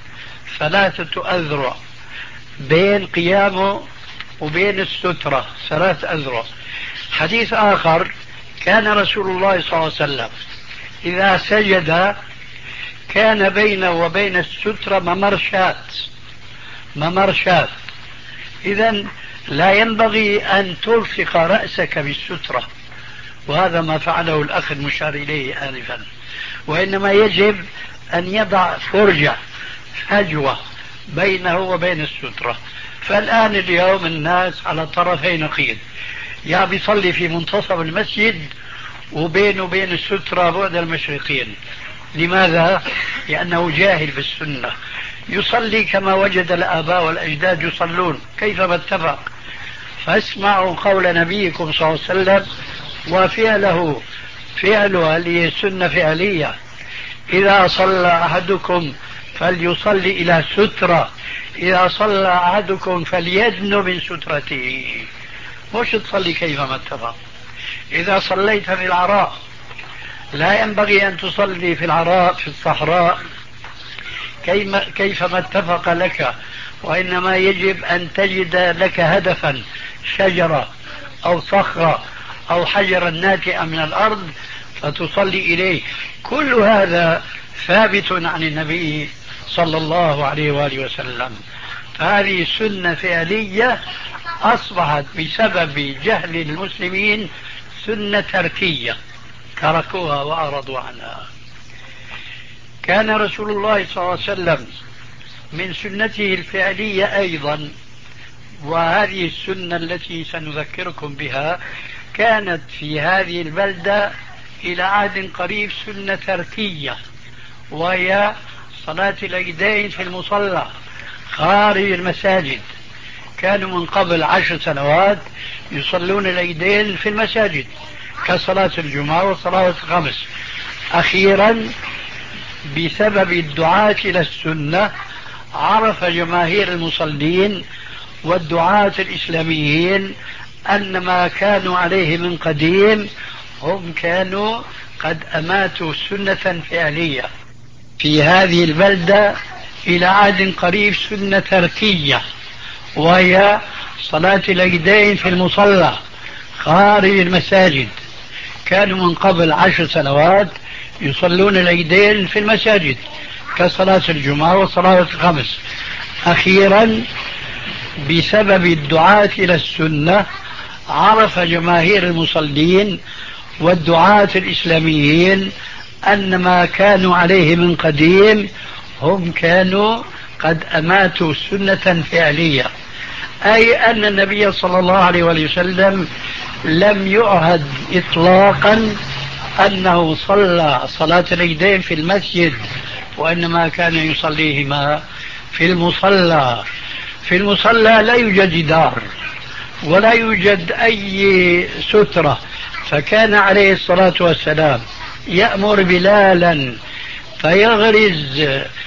ثلاثة أذرع بين قيامه وبين السترة، ثلاث أذرع. حديث آخر كان رسول الله صلى الله عليه وسلم إذا سجد كان بينه وبين السترة ممرشات، ممرشات. إذن لا ينبغي أن تلصق رأسك بالسترة، وهذا ما فعله الأخ المشار إليه آنفا، وإنما يجب أن يضع فرجة، فجوة بينه وبين السترة. فالآن اليوم الناس على طرفي نقيض، يا بيصلي في منتصف المسجد وبينه وبين السترة بعد المشرقين. لماذا؟ لأنه جاهل بالسنة، يصلي كما وجد الآباء والأجداد يصلون كيفما اتفق. فاسمعوا قول نبيكم صلى الله عليه وسلم وفعله، فعله هذه سنة فعلية: إذا صلى أحدكم فليصلي إلى سترة، إذا صلى أحدكم فليدن من سترته. مش تصلي كيفما اتفق. إذا صليت في العراء لا ينبغي أن تصلي في العراء في الصحراء كيفما اتفق لك، وإنما يجب أن تجد لك هدفا، شجرة أو صخرة أو حجرا ناتئا من الأرض فتصلي إليه. كل هذا ثابت عن النبي صلى الله عليه وآله وسلم. فهذه سنة فعلية أصبحت بسبب جهل المسلمين سنة تركية، تركوها وأعرضوا عنها. كان رسول الله صلى الله عليه وسلم من سنته الفعلية أيضا، وهذه السنة التي سنذكركم بها كانت في هذه البلدة إلى عهد قريب سنة تركية، وهي صلاة العيدين في المصلى خارج المساجد. كانوا من قبل عشر سنوات يصلون العيدين في المساجد كصلاة الجمعة وصلاة الخمس. أخيرا بسبب الدعاة إلى السنة عرف جماهير المصلين والدعاة الإسلاميين أن ما كانوا عليه من قديم هم كانوا قد أماتوا سنة فعلية. في هذه البلدة إلى عهد قريب سنة تركية، وهي صلاة العيدين في المصلى خارج المساجد. كانوا من قبل عشر سنوات يصلون العيدين في المساجد كصلاة الجمعة وصلاة الخمس. أخيرا بسبب الدعاة إلى السنة عرف جماهير المصلين والدعاة الإسلاميين أن ما كانوا عليه من قديم هم كانوا قد أماتوا سنة فعلية، أي أن النبي صلى الله عليه وسلم لم يعهد إطلاقا أنه صلى صلاة العيدين في المسجد، وإنما كان يصليهما في المصلى. في المصلى لا يوجد جدار ولا يوجد أي سترة، فكان عليه الصلاة والسلام يأمر بلالا فيغرز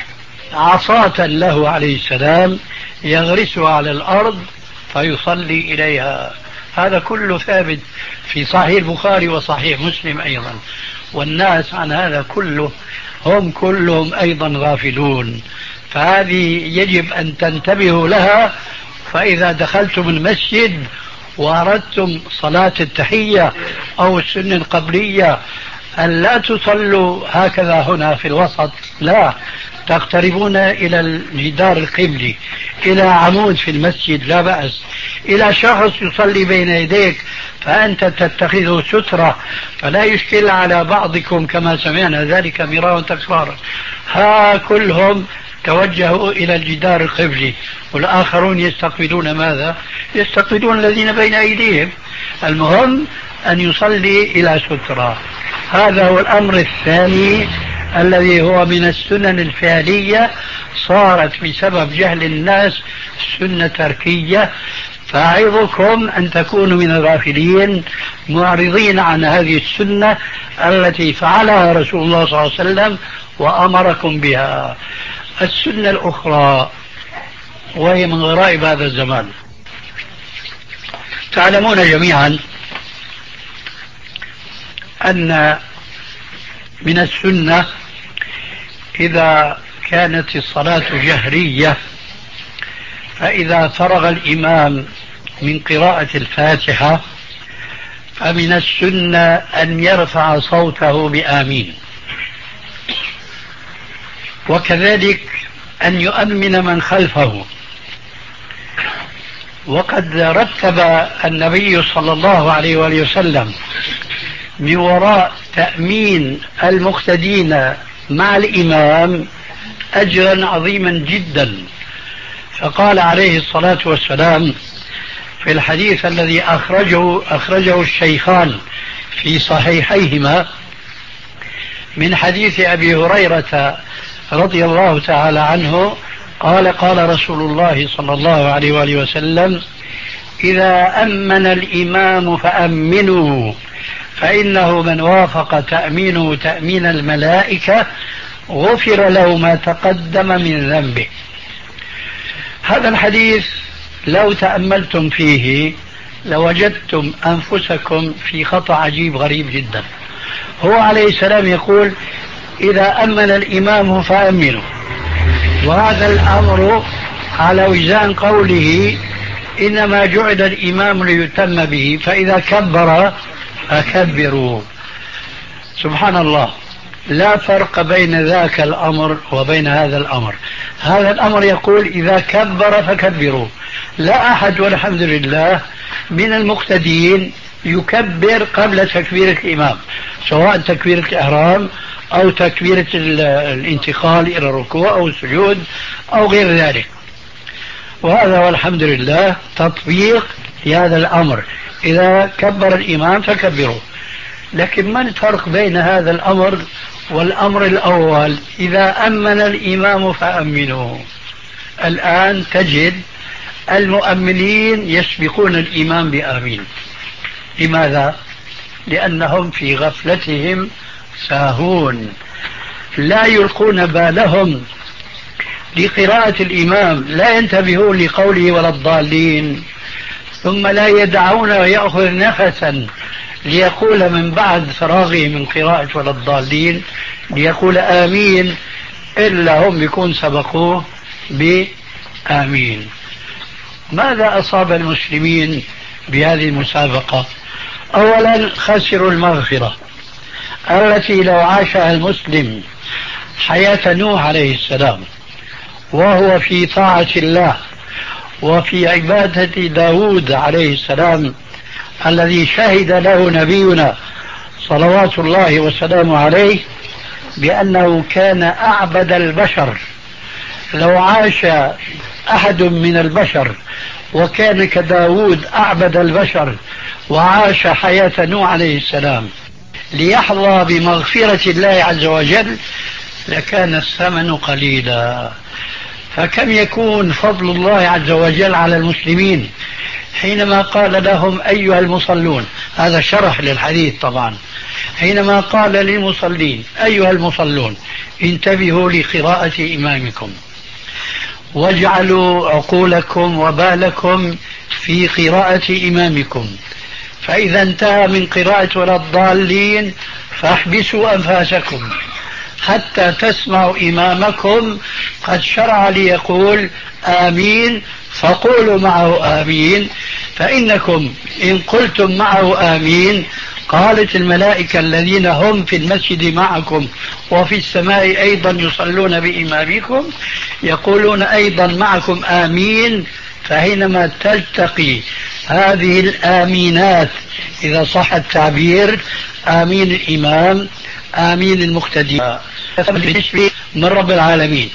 عصاة له عليه السلام يغرسها على الأرض فيصلي إليها. هذا كله ثابت في صحيح البخاري وصحيح مسلم أيضا، والناس عن هذا كله هم كلهم أيضا غافلون. فهذه يجب أن تنتبهوا لها. فإذا دخلتم المسجد وأردتم صلاة التحية أو السنة القبلية أن لا تصلوا هكذا هنا في الوسط، لا، تقتربون إلى الجدار القبلي، إلى عمود في المسجد لا بأس، إلى شخص يصلي بين يديك فأنت تتخذه سترة فلا يشكل على بعضكم كما سمعنا ذلك مرارا تكرارا. ها كلهم توجهوا إلى الجدار القبلي، والآخرون يستقبلون ماذا؟ يستقبلون الذين بين أيديهم. المهم أن يصلي إلى سترة. هذا هو الأمر الثاني الذي هو من السنن الفعلية، صارت بسبب جهل الناس سنة تركية. فأعظكم أن تكونوا من الغافلين معرضين عن هذه السنة التي فعلها رسول الله صلى الله عليه وسلم وأمركم بها. السنة الأخرى وهي من غرائب هذا الزمان. تعلمون جميعا أن من السنة إذا كانت الصلاة جهرية فإذا فرغ الإمام من قراءة الفاتحة فمن السنة أن يرفع صوته بآمين، وكذلك أن يؤمن من خلفه. وقد رتب النبي صلى الله عليه وآله وسلم من وراء تأمين المقتدين مع الإمام أجرا عظيما جدا، فقال عليه الصلاة والسلام في الحديث الذي أخرجه, أخرجه الشيخان في صحيحيهما من حديث أبي هريرة رضي الله تعالى عنه قال قال رسول الله صلى الله عليه وآله وسلم: إذا أمن الإمام فأمنوا، فإنه من وافق تأمينه تأمين الملائكة غفر له ما تقدم من ذنبه. هذا الحديث لو تأملتم فيه لوجدتم أنفسكم في خطأ عجيب غريب جدا. هو عليه السلام يقول: إذا أمن الإمام فأمنوا، وهذا الأمر على وزان قوله: إنما جعل الإمام ليتم به، فإذا كبر فكبروا. سبحان الله، لا فرق بين ذاك الأمر وبين هذا الأمر. هذا الأمر يقول: إذا كبر فكبروا. لا أحد والحمد لله من المقتدين يكبر قبل تكبيرة الإمام، سواء تكبيرة الإحرام أو تكبيرة الانتقال إلى الركوع أو السجود أو غير ذلك. وهذا والحمد لله تطبيق لهذا الأمر: إذا كبر الإمام فكبروا. لكن ما الفرق بين هذا الأمر والأمر الأول: إذا أمن الإمام فأمنوا؟ الآن تجد المؤمنين يسبقون الإمام بآمين. لماذا؟ لأنهم في غفلتهم ساهون، لا يلقون بالهم لقراءة الإمام، لا ينتبهون لقوله ولا الضالين، ثم لا يدعون ويأخذ نفسا ليقول من بعد فراغه من قراءة ولا الضالين ليقول آمين، إلا هم يكون سبقوه بآمين. ماذا أصاب المسلمين بهذه المسابقة؟ أولا خسروا المغفرة التي لو عاشها المسلم حياة نوح عليه السلام وهو في طاعة الله وفي عبادة داود عليه السلام الذي شهد له نبينا صلوات الله وسلامه عليه بأنه كان أعبد البشر. لو عاش أحد من البشر وكان كداود أعبد البشر وعاش حياة نوح عليه السلام ليحظى بمغفرة الله عز وجل لكان الثمن قليلا. فكم يكون فضل الله عز وجل على المسلمين حينما قال لهم أيها المصلون، هذا شرح للحديث طبعا، حينما قال للمصلين أيها المصلون انتبهوا لقراءة إمامكم واجعلوا عقولكم وبالكم في قراءة إمامكم، فإذا انتهى من قراءة ولا الضالين فاحبسوا أنفاسكم حتى تسمعوا إمامكم قد شرع ليقول آمين فقولوا معه آمين، فإنكم إن قلتم معه آمين قالت الملائكة الذين هم في المسجد معكم وفي السماء أيضا يصلون بإمامكم يقولون أيضا معكم آمين. فحينما تلتقي هذه الآمينات إذا صح التعبير آمين الإمام آمين المقتدي من رب العالمين.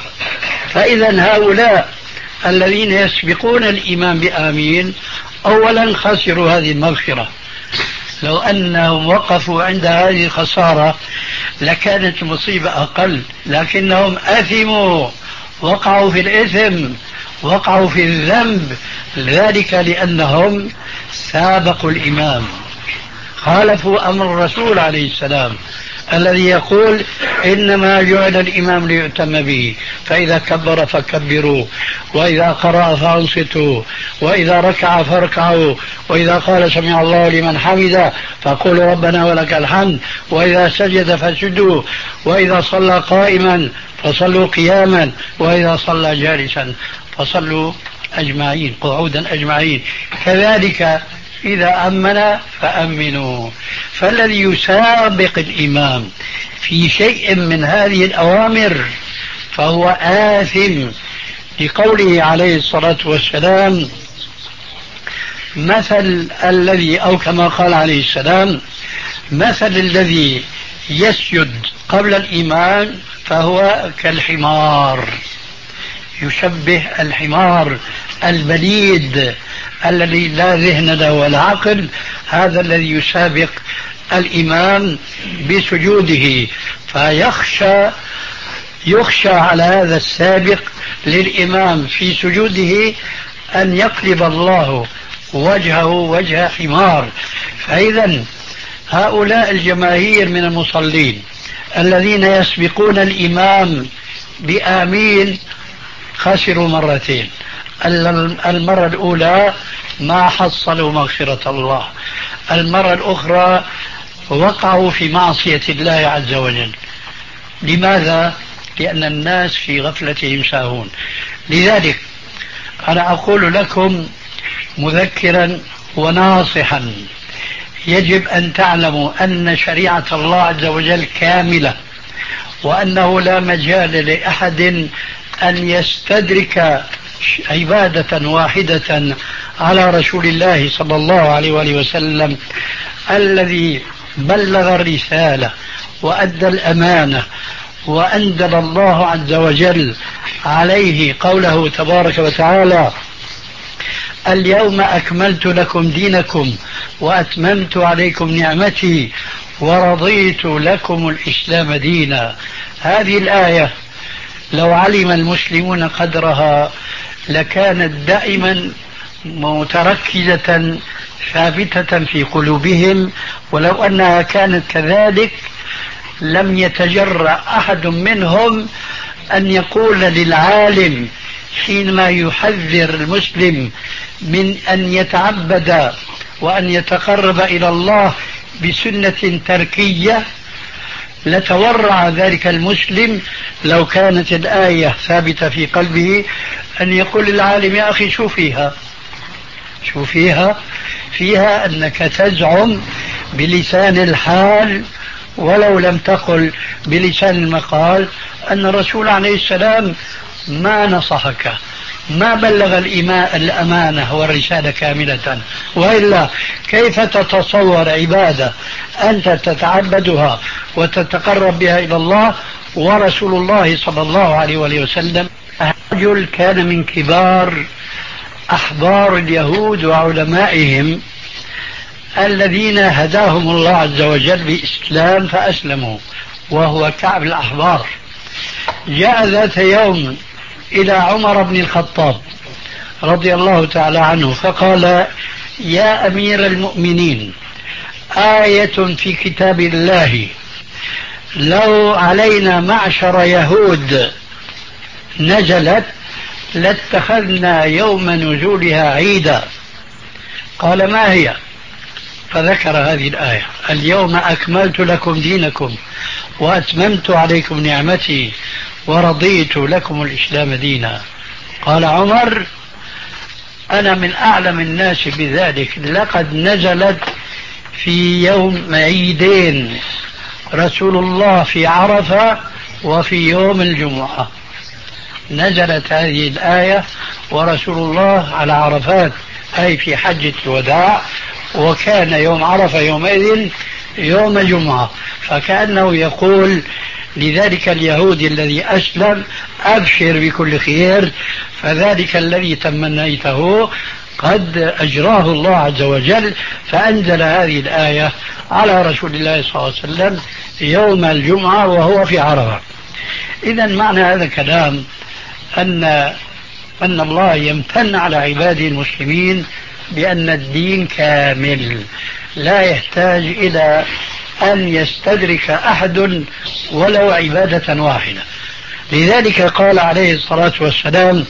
فإذا هؤلاء الذين يسبقون الإمام بآمين أولا خسروا هذه المغفرة. لو أنهم وقفوا عند هذه الخسارة لكانت المصيبة أقل، لكنهم أثموا وقعوا في الإثم وقعوا في الذنب، ذلك لأنهم سابقوا الإمام، خالفوا أمر الرسول عليه السلام الذي يقول إنما جعل الإمام ليؤتم به، فإذا كبر فكبروا، وإذا قرأ فأنصتوا، وإذا ركع فاركعوا، وإذا قال سمع الله لمن حمده فقولوا ربنا ولك الحمد، وإذا سجد فسجدوا، وإذا صلى قائما فصلوا قياما، وإذا صلى جالسا فصلوا أجمعين قعودا أجمعين. كذلك إذا أمن فأمنوا. فالذي يسابق الإمام في شيء من هذه الأوامر فهو آثم، لقوله عليه الصلاة والسلام مثل الذي، أو كما قال عليه السلام مثل الذي يسجد قبل الإمام فهو كالحمار، يشبه الحمار البليد الذي لا ذهن له ولا عقل، هذا الذي يسابق الإمام بسجوده، فيخشى يخشى على هذا السابق للإمام في سجوده أن يقلب الله وجهه وجه حمار. فإذا هؤلاء الجماهير من المصلين الذين يسبقون الإمام بآمين خسروا مرتين. المرة الأولى ما حصلوا مغفرة الله، المرة الأخرى وقعوا في معصية الله عز وجل. لماذا؟ لأن الناس في غفلتهم ساهون. لذلك أنا أقول لكم مذكرا وناصحا، يجب أن تعلموا أن شريعة الله عز وجل كاملة، وأنه لا مجال لأحد أن يستدرك عبادة واحدة على رسول الله صلى الله عليه وآله وسلم الذي بلغ الرسالة وأدى الأمانة، وأنزل الله عز وجل عليه قوله تبارك وتعالى اليوم أكملت لكم دينكم وأتممت عليكم نعمتي ورضيت لكم الإسلام دينا. هذه الآية لو علم المسلمون قدرها لكانت دائما متركزة ثابتة في قلوبهم، ولو أنها كانت كذلك لم يتجرأ أحد منهم أن يقول للعالم حينما يحذر المسلم من أن يتعبد وأن يتقرب إلى الله بسنة تركية، لتورع ذلك المسلم لو كانت الآية ثابتة في قلبه أن يقول للعالم يا أخي شو فيها شو فيها فيها أنك تزعم بلسان الحال ولو لم تقل بلسان المقال أن الرسول عليه السلام ما نصحك، ما بلغ الأمانة والرسالة كاملة، وإلا كيف تتصور عبادة أنت تتعبدها وتتقرب بها إلى الله ورسول الله صلى الله عليه وسلم رجل كان من كبار أحبار اليهود وعلمائهم الذين هداهم الله عز وجل بإسلام فأسلموا، وهو كعب الأحبار. جاء ذات يوم إلى عمر بن الخطاب رضي الله تعالى عنه فقال يا أمير المؤمنين آية في كتاب الله لو علينا معشر يهود نزلت لاتخذنا يوم نزولها عيدا. قال ما هي؟ فذكر هذه الآية اليوم أكملت لكم دينكم وأتممت عليكم نعمتي ورضيت لكم الإسلام دينا. قال عمر أنا من أعلم الناس بذلك، لقد نزلت في يوم عيدين، رسول الله في عرفة وفي يوم الجمعة نزلت هذه الآية، ورسول الله على عرفات أي في حجة الوداع، وكان يوم عرفة يومئذ يوم جمعة، فكأنه يقول لذلك اليهودي الذي أسلم أبشر بكل خير، فذلك الذي تمنيته قد أجراه الله عز وجل، فأنزل هذه الآية على رسول الله صلى الله عليه وسلم يوم الجمعة وهو في عرفة. إذا معنى هذا الكلام أن أن الله يمتن على عباده المسلمين بأن الدين كامل لا يحتاج إلى أن يستدرك أحد ولو عبادة واحدة. لذلك قال عليه الصلاة والسلام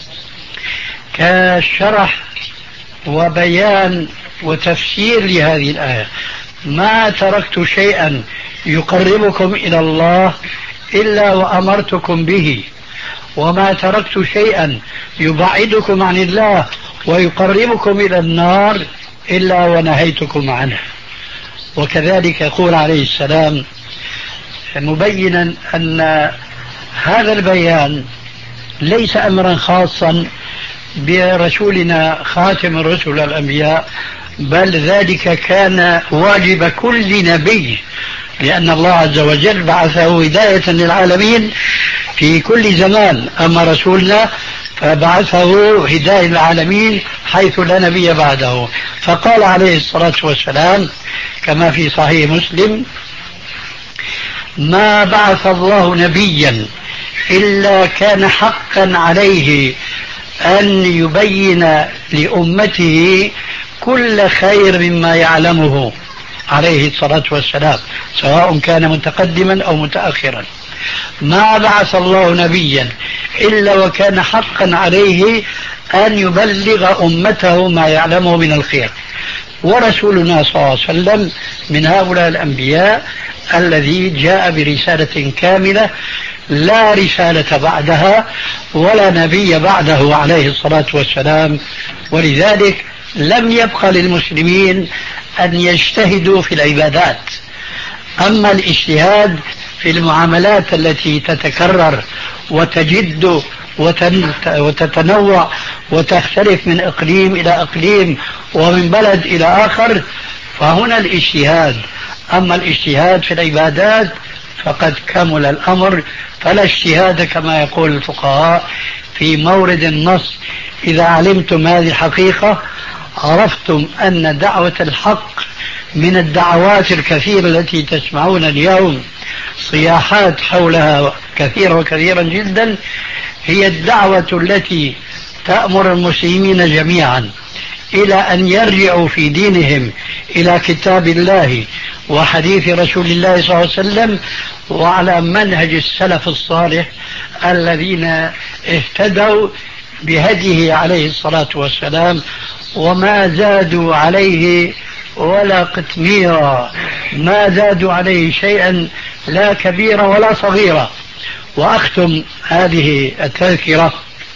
كشرح وبيان وتفسير لهذه الآية: ما تركت شيئا يقربكم إلى الله إلا وأمرتكم به، وما تركت شيئا يبعدكم عن الله ويقربكم إلى النار إلا ونهيتكم عنه. وكذلك يقول عليه السلام مبينا أن هذا البيان ليس أمرا خاصا برسولنا خاتم الرسل الأنبياء، بل ذلك كان واجب كل نبي، لأن الله عز وجل بعثه هداية للعالمين في كل زمان. أما رسولنا فبعثه هداية للعالمين حيث لا نبي بعده. فقال عليه الصلاة والسلام كما في صحيح مسلم: ما بعث الله نبيا إلا كان حقا عليه أن يبين لأمته كل خير مما يعلمه عليه الصلاة والسلام، سواء كان متقدما أو متأخرا. ما بعث الله نبيا إلا وكان حقا عليه أن يبلغ أمته ما يعلمه من الخير. ورسولنا صلى الله عليه وسلم من هؤلاء الأنبياء الذي جاء برسالة كاملة لا رسالة بعدها ولا نبي بعده عليه الصلاة والسلام. ولذلك لم يبق للمسلمين أن يجتهدوا في العبادات. أما الاجتهاد في المعاملات التي تتكرر وتجد وتتنوع وتختلف من إقليم إلى إقليم ومن بلد إلى آخر، فهنا الاجتهاد. أما الاجتهاد في العبادات فقد كمل الأمر، فلا اجتهاد كما يقول الفقهاء في مورد النص. إذا علمتم هذه الحقيقة عرفتم أن دعوة الحق من الدعوات الكثيرة التي تسمعون اليوم صياحات حولها كثيرة وكثيرا جدا، هي الدعوة التي تأمر المسلمين جميعا إلى أن يرجعوا في دينهم إلى كتاب الله وحديث رسول الله صلى الله عليه وسلم وعلى منهج السلف الصالح الذين اهتدوا بهديه عليه الصلاة والسلام، وما زادوا عليه ولا قتميرا، ما زادوا عليه شيئا لا كبيرا ولا صغيرا. وأختم هذه التذكرة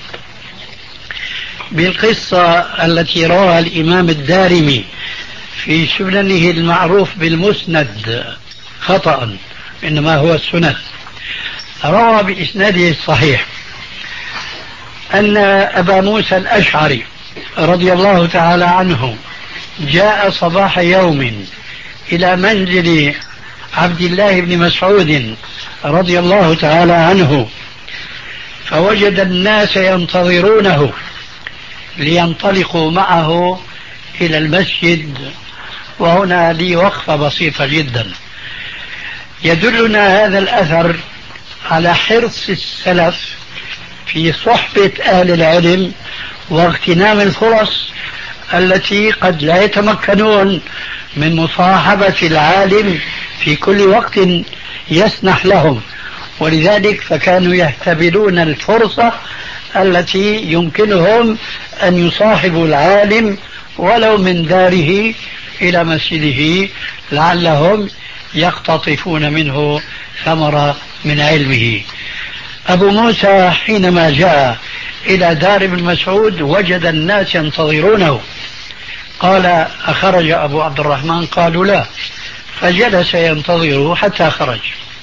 بالقصة التي رواها الإمام الدارمي في سننه المعروف بالمسند خطأ، إنما هو السنن. روى بإسناده الصحيح أن أبا موسى الأشعري رضي الله تعالى عنه جاء صباح يوم إلى منزل عبد الله بن مسعود رضي الله تعالى عنه، فوجد الناس ينتظرونه لينطلقوا معه إلى المسجد. وهنا لي وقفة بسيطة جدا. يدلنا هذا الأثر على حرص السلف في صحبة أهل العلم واغتنام الفرص التي قد لا يتمكنون من مصاحبة العالم في كل وقت يسنح لهم، ولذلك فكانوا يهتبلون الفرصة التي يمكنهم أن يصاحبوا العالم ولو من داره إلى مسجده لعلهم يقتطفون منه ثمرة من علمه. أبو موسى حينما جاء إلى دار ابن مسعود وجد الناس ينتظرونه. قال: أخرج أبو عبد الرحمن؟ قالوا: لا. فجلس ينتظره حتى خرج.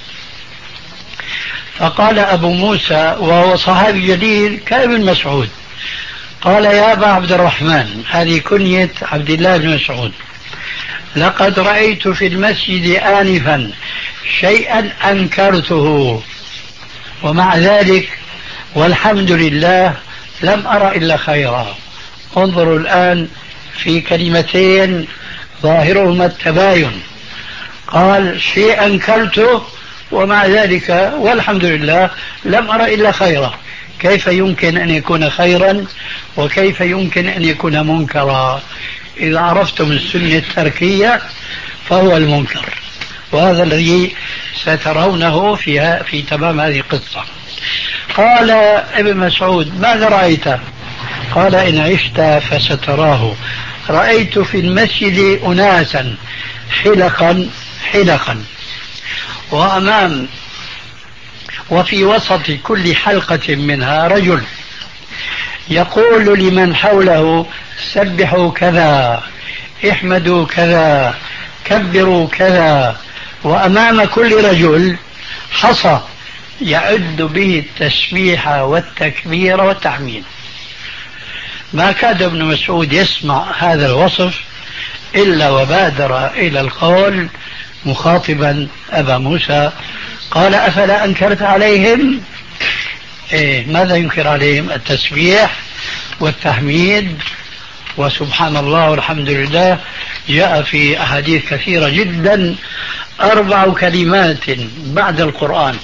فقال أبو موسى وهو صحابي جليل كابن مسعود، قال: يا أبا عبد الرحمن، هذه كنية عبد الله بن مسعود، لقد رأيت في المسجد آنفا شيئا أنكرته، ومع ذلك والحمد لله لم أرى إلا خيرا. انظروا الآن في كلمتين ظاهرهما التباين. قال: شيء أنكرته ومع ذلك والحمد لله لم أرى إلا خيرا. كيف يمكن أن يكون خيرا وكيف يمكن أن يكون منكرا؟ إذا عرفتم السنة التركية فهو المنكر، وهذا الذي سترونه في, في تمام هذه القصة. قال ابن مسعود: ماذا رأيت؟ قال: إن عشت فستراه. رأيت في المسجد أناسا حلقا حلقا، وأمام وفي وسط كل حلقة منها رجل يقول لمن حوله: سبحوا كذا، احمدوا كذا، كبروا كذا. وأمام كل رجل حصى يعد به التسبيح والتكبير والتحميد. ما كاد ابن مسعود يسمع هذا الوصف إلا وبادر إلى القول مخاطبا أبا موسى، قال: أفلا أنكرت عليهم؟ إيه، ماذا ينكر عليهم؟ التسبيح والتحميد وسبحان الله والحمد لله. جاء في أحاديث كثيرة جدا أربع كلمات بعد القرآن،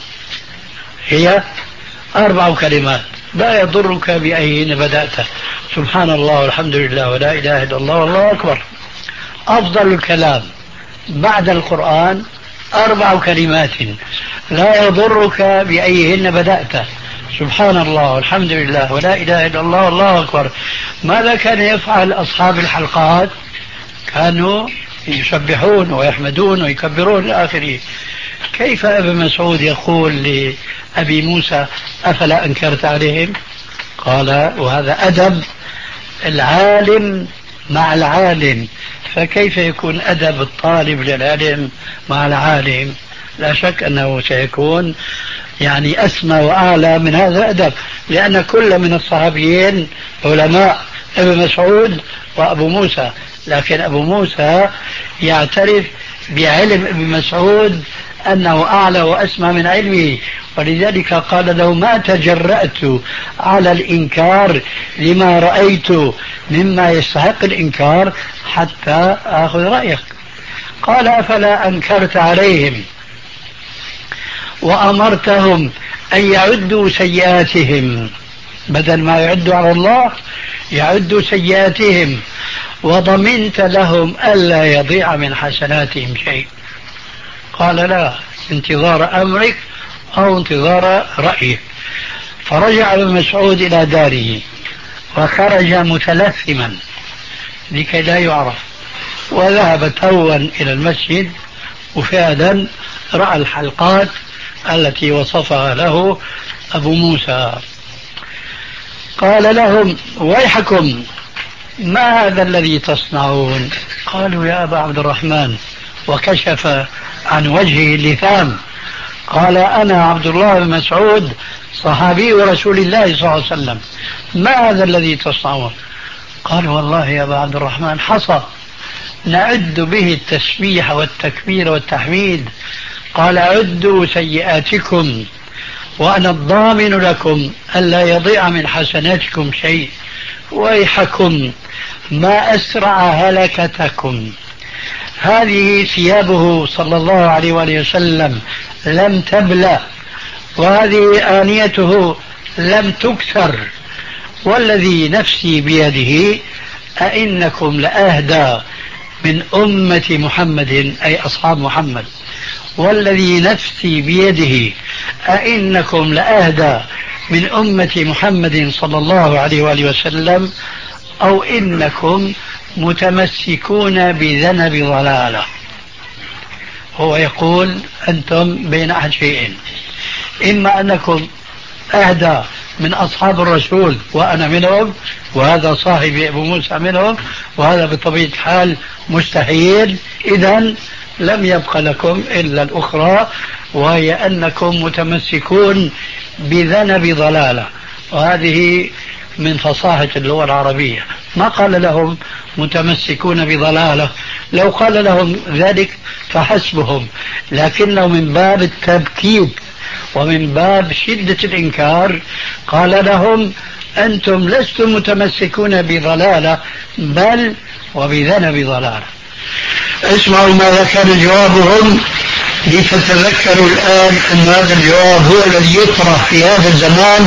هي أربع كلمات لا يضرك بأيهن بدأت: سبحان الله والحمد لله ولا إله إلا الله والله أكبر. أفضل الكلام بعد القرآن أربع كلمات لا يضرك بأيهن بدأت: سبحان الله والحمد لله ولا إله إلا الله والله أكبر. ماذا كان يفعل أصحاب الحلقات؟ كانوا يسبحون ويحمدون ويكبرون إلى آخره. كيف ابن مسعود يقول لأبي موسى: أفلا أنكرت عليهم؟ قال: وهذا أدب العالم مع العالم، فكيف يكون أدب الطالب للعلم مع العالم؟ لا شك أنه سيكون يعني أسمى وأعلى من هذا الأدب، لأن كل من الصحابيين علماء، ابن مسعود وأبو موسى، لكن أبو موسى يعترف بعلم ابن مسعود أنه أعلى وأسمى من علمه، ولذلك قال له: ما تجرأت على الإنكار لما رأيت مما يستحق الإنكار حتى أخذ رأيك. قال: أفلا أنكرت عليهم وأمرتهم أن يعدوا سيئاتهم، بدل ما يعدوا على الله يعدوا سيئاتهم، وضمنت لهم ألا يضيع من حسناتهم شيء؟ قال: لا، انتظار أمرك أو انتظار رأيك. فرجع ابن مسعود إلى داره وخرج متلثما لكي لا يعرف، وذهب توا إلى المسجد، وفعلا رأى الحلقات التي وصفها له أبو موسى. قال لهم: ويحكم، ما هذا الذي تصنعون؟ قالوا: يا أبا عبد الرحمن، وكشف عن وجهه اللثام. قال: أنا عبد الله بن مسعود صحابي رسول الله صلى الله عليه وسلم، ما هذا الذي تصنعون؟ قال: والله يا أبا عبد الرحمن حصى نعد به التسبيح والتكبير والتحميد. قال: عدوا سيئاتكم وأنا الضامن لكم ألا يضيع من حسناتكم شيء. ويحكم، ما أسرع هلكتكم. هذه ثيابه صلى الله عليه وآله وسلم لم تبلى، وهذه آنيته لم تكسر، والذي نفسي بيده أئنكم لأهدى من أمة محمد، أي أصحاب محمد، والذي نفسي بيده أئنكم لأهدى من أمة محمد صلى الله عليه وآله وسلم، أو إنكم متمسكون بذنب ضلالة. هو يقول: أنتم بين أحد شيئين، إما أنكم أهدى من أصحاب الرسول وأنا منهم، وهذا صاحبي أبو موسى منهم، وهذا بطبيعة الحال مستحيل، إذن لم يبق لكم إلا الأخرى، وهي أنكم متمسكون بذنب ضلالة. وهذه من فصاحة اللغة العربية. ما قال لهم متمسكون بضلالة، لو قال لهم ذلك فحسبهم، لكنه من باب التبكيت ومن باب شدة الإنكار قال لهم: أنتم لستم متمسكون بضلالة، بل وبذنب ضلالة. اسمعوا ماذا كان جوابهم لتتذكروا الآن أن هذا الجواب هو الذي يطرح في هذا الزمان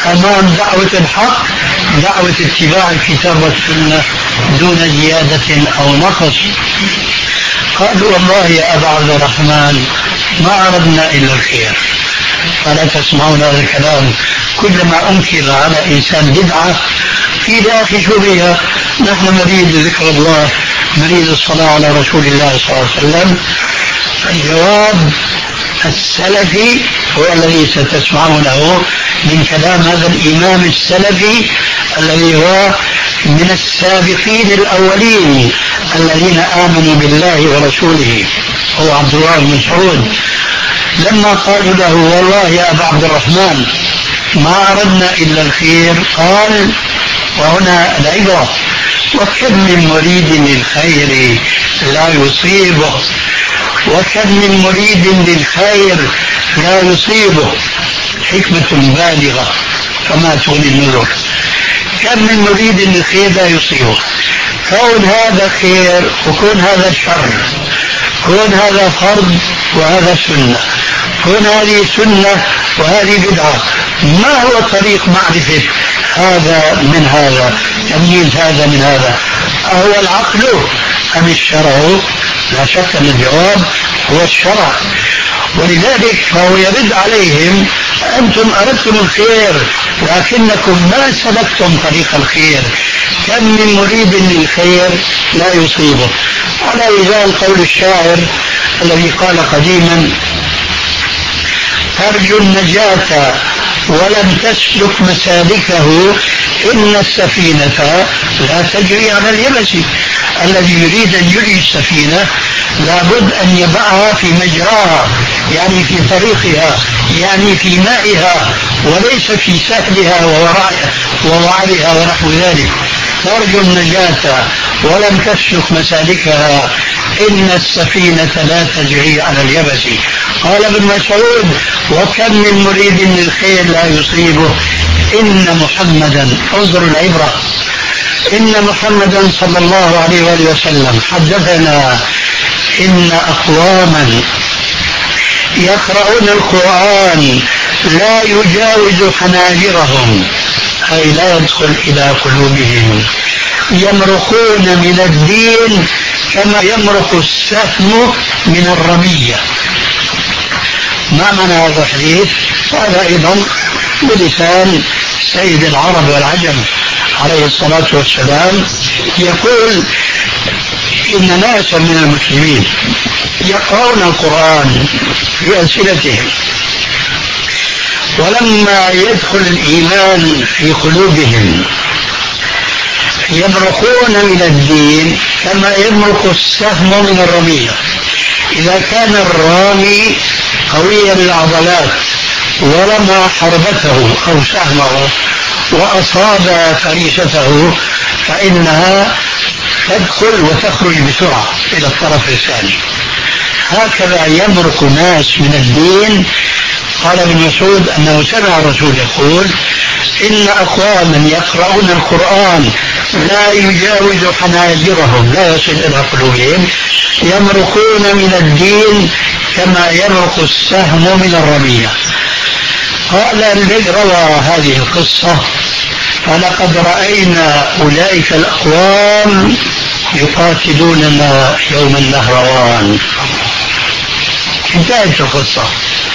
أمام دعوة الحق دعوة اتباع الكتاب والسنة دون زيادة أو نقص. قالوا والله يا أبا عبد الرحمن ما أردنا إلا الخير. فلا تسمعون هذا الكلام. كلما أنكر على إنسان بدعة قيل يا أخي شو بها، نحن نريد ذكر الله، نريد الصلاة على رسول الله صلى الله عليه وسلم. الجواب السلفي هو الذي ستسمعونه من كلام هذا الإمام السلفي الذي هو من السابقين الأولين الذين آمنوا بالله ورسوله، هو عبد الله بن مسعود. لما قالوا له والله يا أبا عبد الرحمن ما أردنا إلا الخير، قال وهنا العبرة: وكم من مريد للخير لا يصيبه، وكم من مريد للخير لا يصيبه. حكمة بالغة فما تغني النذر. كم من مريد للخير لا يصيبه، كون هذا خير وكون هذا شر، كون هذا فرض وهذا سنة، كون هذه سنة وهذه بدعة. ما هو طريق معرفة هذا من هذا، تمييز هذا من هذا؟ أهو العقل أم الشرع؟ لا شك أن الجواب هو الشرع. ولذلك فهو يرد عليهم: أنتم أردتم الخير لكنكم ما سلكتم طريق الخير. كم من مريد للخير لا يصيبه. على إزاء قول الشاعر الذي قال قديما: ترجو النجاة ولم تسلك مسالكه إن السفينة لا تجري على اليبس. الذي يريد أن يجري السفينة لابد أن يضعها في مجراها، يعني في طريقها، يعني في مائها، وليس في سهلها ووعرها ونحو ذلك. ترجو النجاة ولم تسلك مسالكها إن السفينة لا تجري على اليبس. قال ابن مسعود: وكم من مريد للخير لا يصيبه. إن محمدا، انظروا العبرة، إن محمدا صلى الله عليه وآله وسلم حدثنا إن أقواما يقرؤون القرآن لا يجاوز حناجرهم، أي لا يدخل إلى قلوبهم، يمرقون من الدين كما يمرق السهم من الرمية. ما معنى هذا الحديث؟ هذا أيضا بلسان سيد العرب والعجم عليه الصلاة والسلام، يقول إن ناسا من المسلمين يقرؤون القرآن في ألسنتهم، ولما يدخل الإيمان في قلوبهم يمرقون من الدين كما يمرق السهم من الرمية. إذا كان الرامي قويا العضلات ورمى حربته أو سهمه وأصاب فريسته فإنها تدخل وتخرج بسرعة إلى الطرف الثاني. هكذا يمرق ناس من الدين. قال ابن مسعود أنه سمع الرسول يقول: إن أقواما يقرؤون القرآن لا يجاوز حناجرهم، لا يصل إلى قلوبهم، يمرقون من الدين كما يمرق السهم من الرمية. قال الذي روى هذه القصة: فلقد رأينا أولئك الأقوام يقاتلوننا يوم النهروان. انتهت القصة.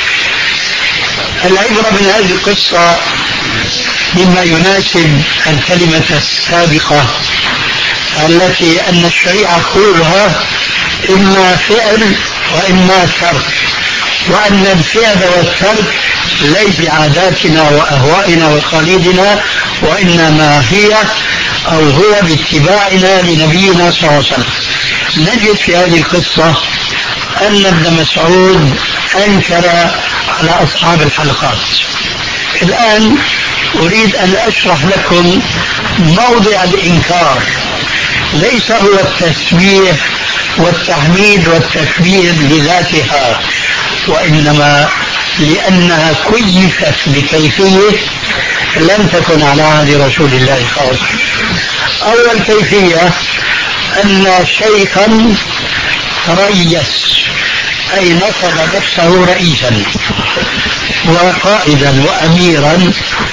العبرة من هذه القصة مما يناسب الكلمة السابقة التي أن الشريعة كلها إما فعل وإما ترك، وأن الفعل والترك ليس بعاداتنا وأهوائنا وتقاليدنا، وإنما هي أو هو باتباعنا لنبينا صلى الله عليه وسلم. نجد في هذه القصة أن ابن مسعود أنكر على أصحاب الحلقات. الآن أريد أن أشرح لكم موضع الإنكار. ليس هو التسبيح والتحميد والتكبير لذاتها، وإنما لأنها كيفت بكيفية لم تكن على عهد رسول الله صلى الله عليه وسلم. أول كيفية أن شيخا ريس، أي نصب نفسه رئيسا وقائدا وأميرا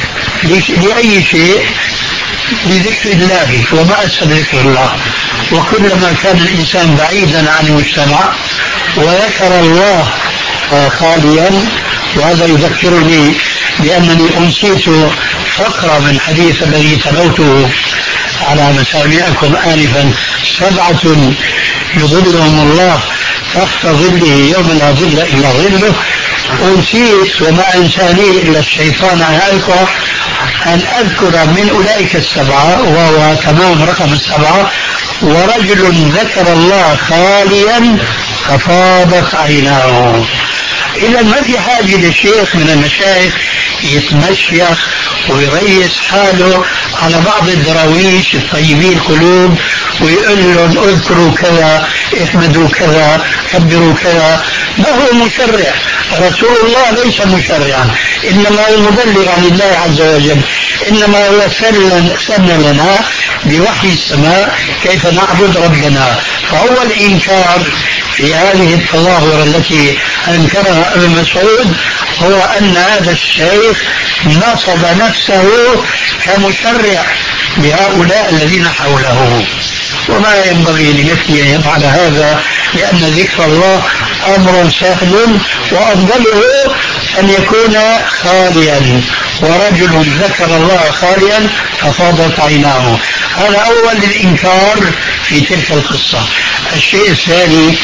لأي شيء؟ لذكر الله. وما أسهل ذكر الله. وكلما كان الإنسان بعيدا عن المجتمع وذكر الله خاليا، وهذا يذكرني بأنني أنسيت فقرة من حديث الذي تلوته على مسامعكم آنفا: سبعة يظلهم الله تحت ظله يوم لا ظل إلا ظله. أنسيت وما أنساني إلا الشيطان عن ألقى أن أذكر من أولئك السبعة، وهو تمام رقم السبعة: ورجل ذكر الله خاليا ففاضت عيناه. إذا ما في حاجة للشيخ من المشايخ يتمشيخ ويريس حاله على بعض الدراويش الطيبين القلوب ويقول لهم اذكروا كذا، احمدوا كذا، كبروا كذا. ما هو مشرع. رسول الله ليس مشرعا، إنما هو مبلغ عن الله عز وجل. إنما هو سن لنا بوحي السماء كيف نعبد ربنا. فهو الإنكار في هذه التظاهرة التي أنكرها ابن مسعود هو أن هذا الشيخ نصب نفسه كمشرع بهؤلاء الذين حوله، وما ينبغي لمثله أن يفعل هذا، لأن ذكر الله أمر سهل، وأفضله أن يكون خاليا. ورجل ذكر الله خاليا ففاضت عيناه. هذا أول الإنكار في تلك القصة. الشيء الثاني: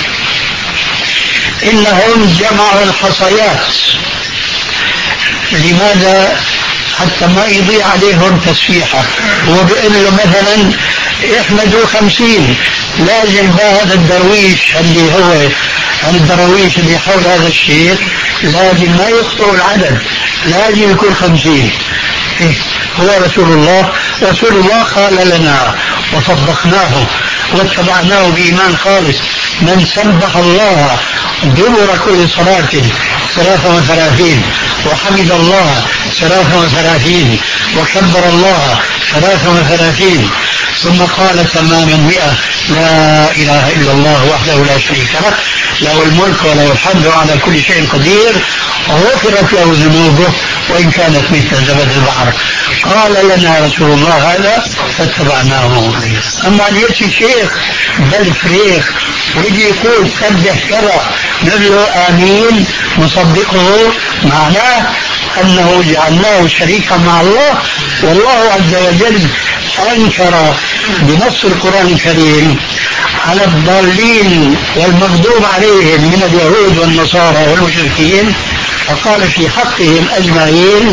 إنهم جمعوا الحصيات. لماذا؟ حتى ما يضيع عليهم تسبيحة. هو بيقول له مثلا احمدوا خمسين، لازم هذا الدرويش اللي هو الدرويش اللي حول هذا الشيخ لازم ما يخطئ العدد، لازم يكون خمسين. إيه؟ هو رسول الله رسول الله قال لنا وصدقناه واتبعناه بإيمان خالص: من سبح الله دبر كل صلاة ثلاثة وثلاثين، وحمد الله ثلاثة وثلاثين، وكبر الله ثلاثة وثلاثين، ثم قال تماما مئة: لا إله إلا الله وحده لا شريك له، له الملك وله الحمد على كل شيء قدير، غفرت له ذنوبه وإن كانت مثل زبد البحر. قال لنا رسول الله هذا فاتبعناه. أما أن يأتي شيخ بل فريخ ويجي يقول سبح كذا نقول له آمين مصدقه، معناه أنه جعلناه شريكا مع الله. والله عز وجل أنكر بنص القرآن الكريم على الضالين والمغضوب عليهم من اليهود والنصارى والمشركين، فقال في حقهم أجمعين: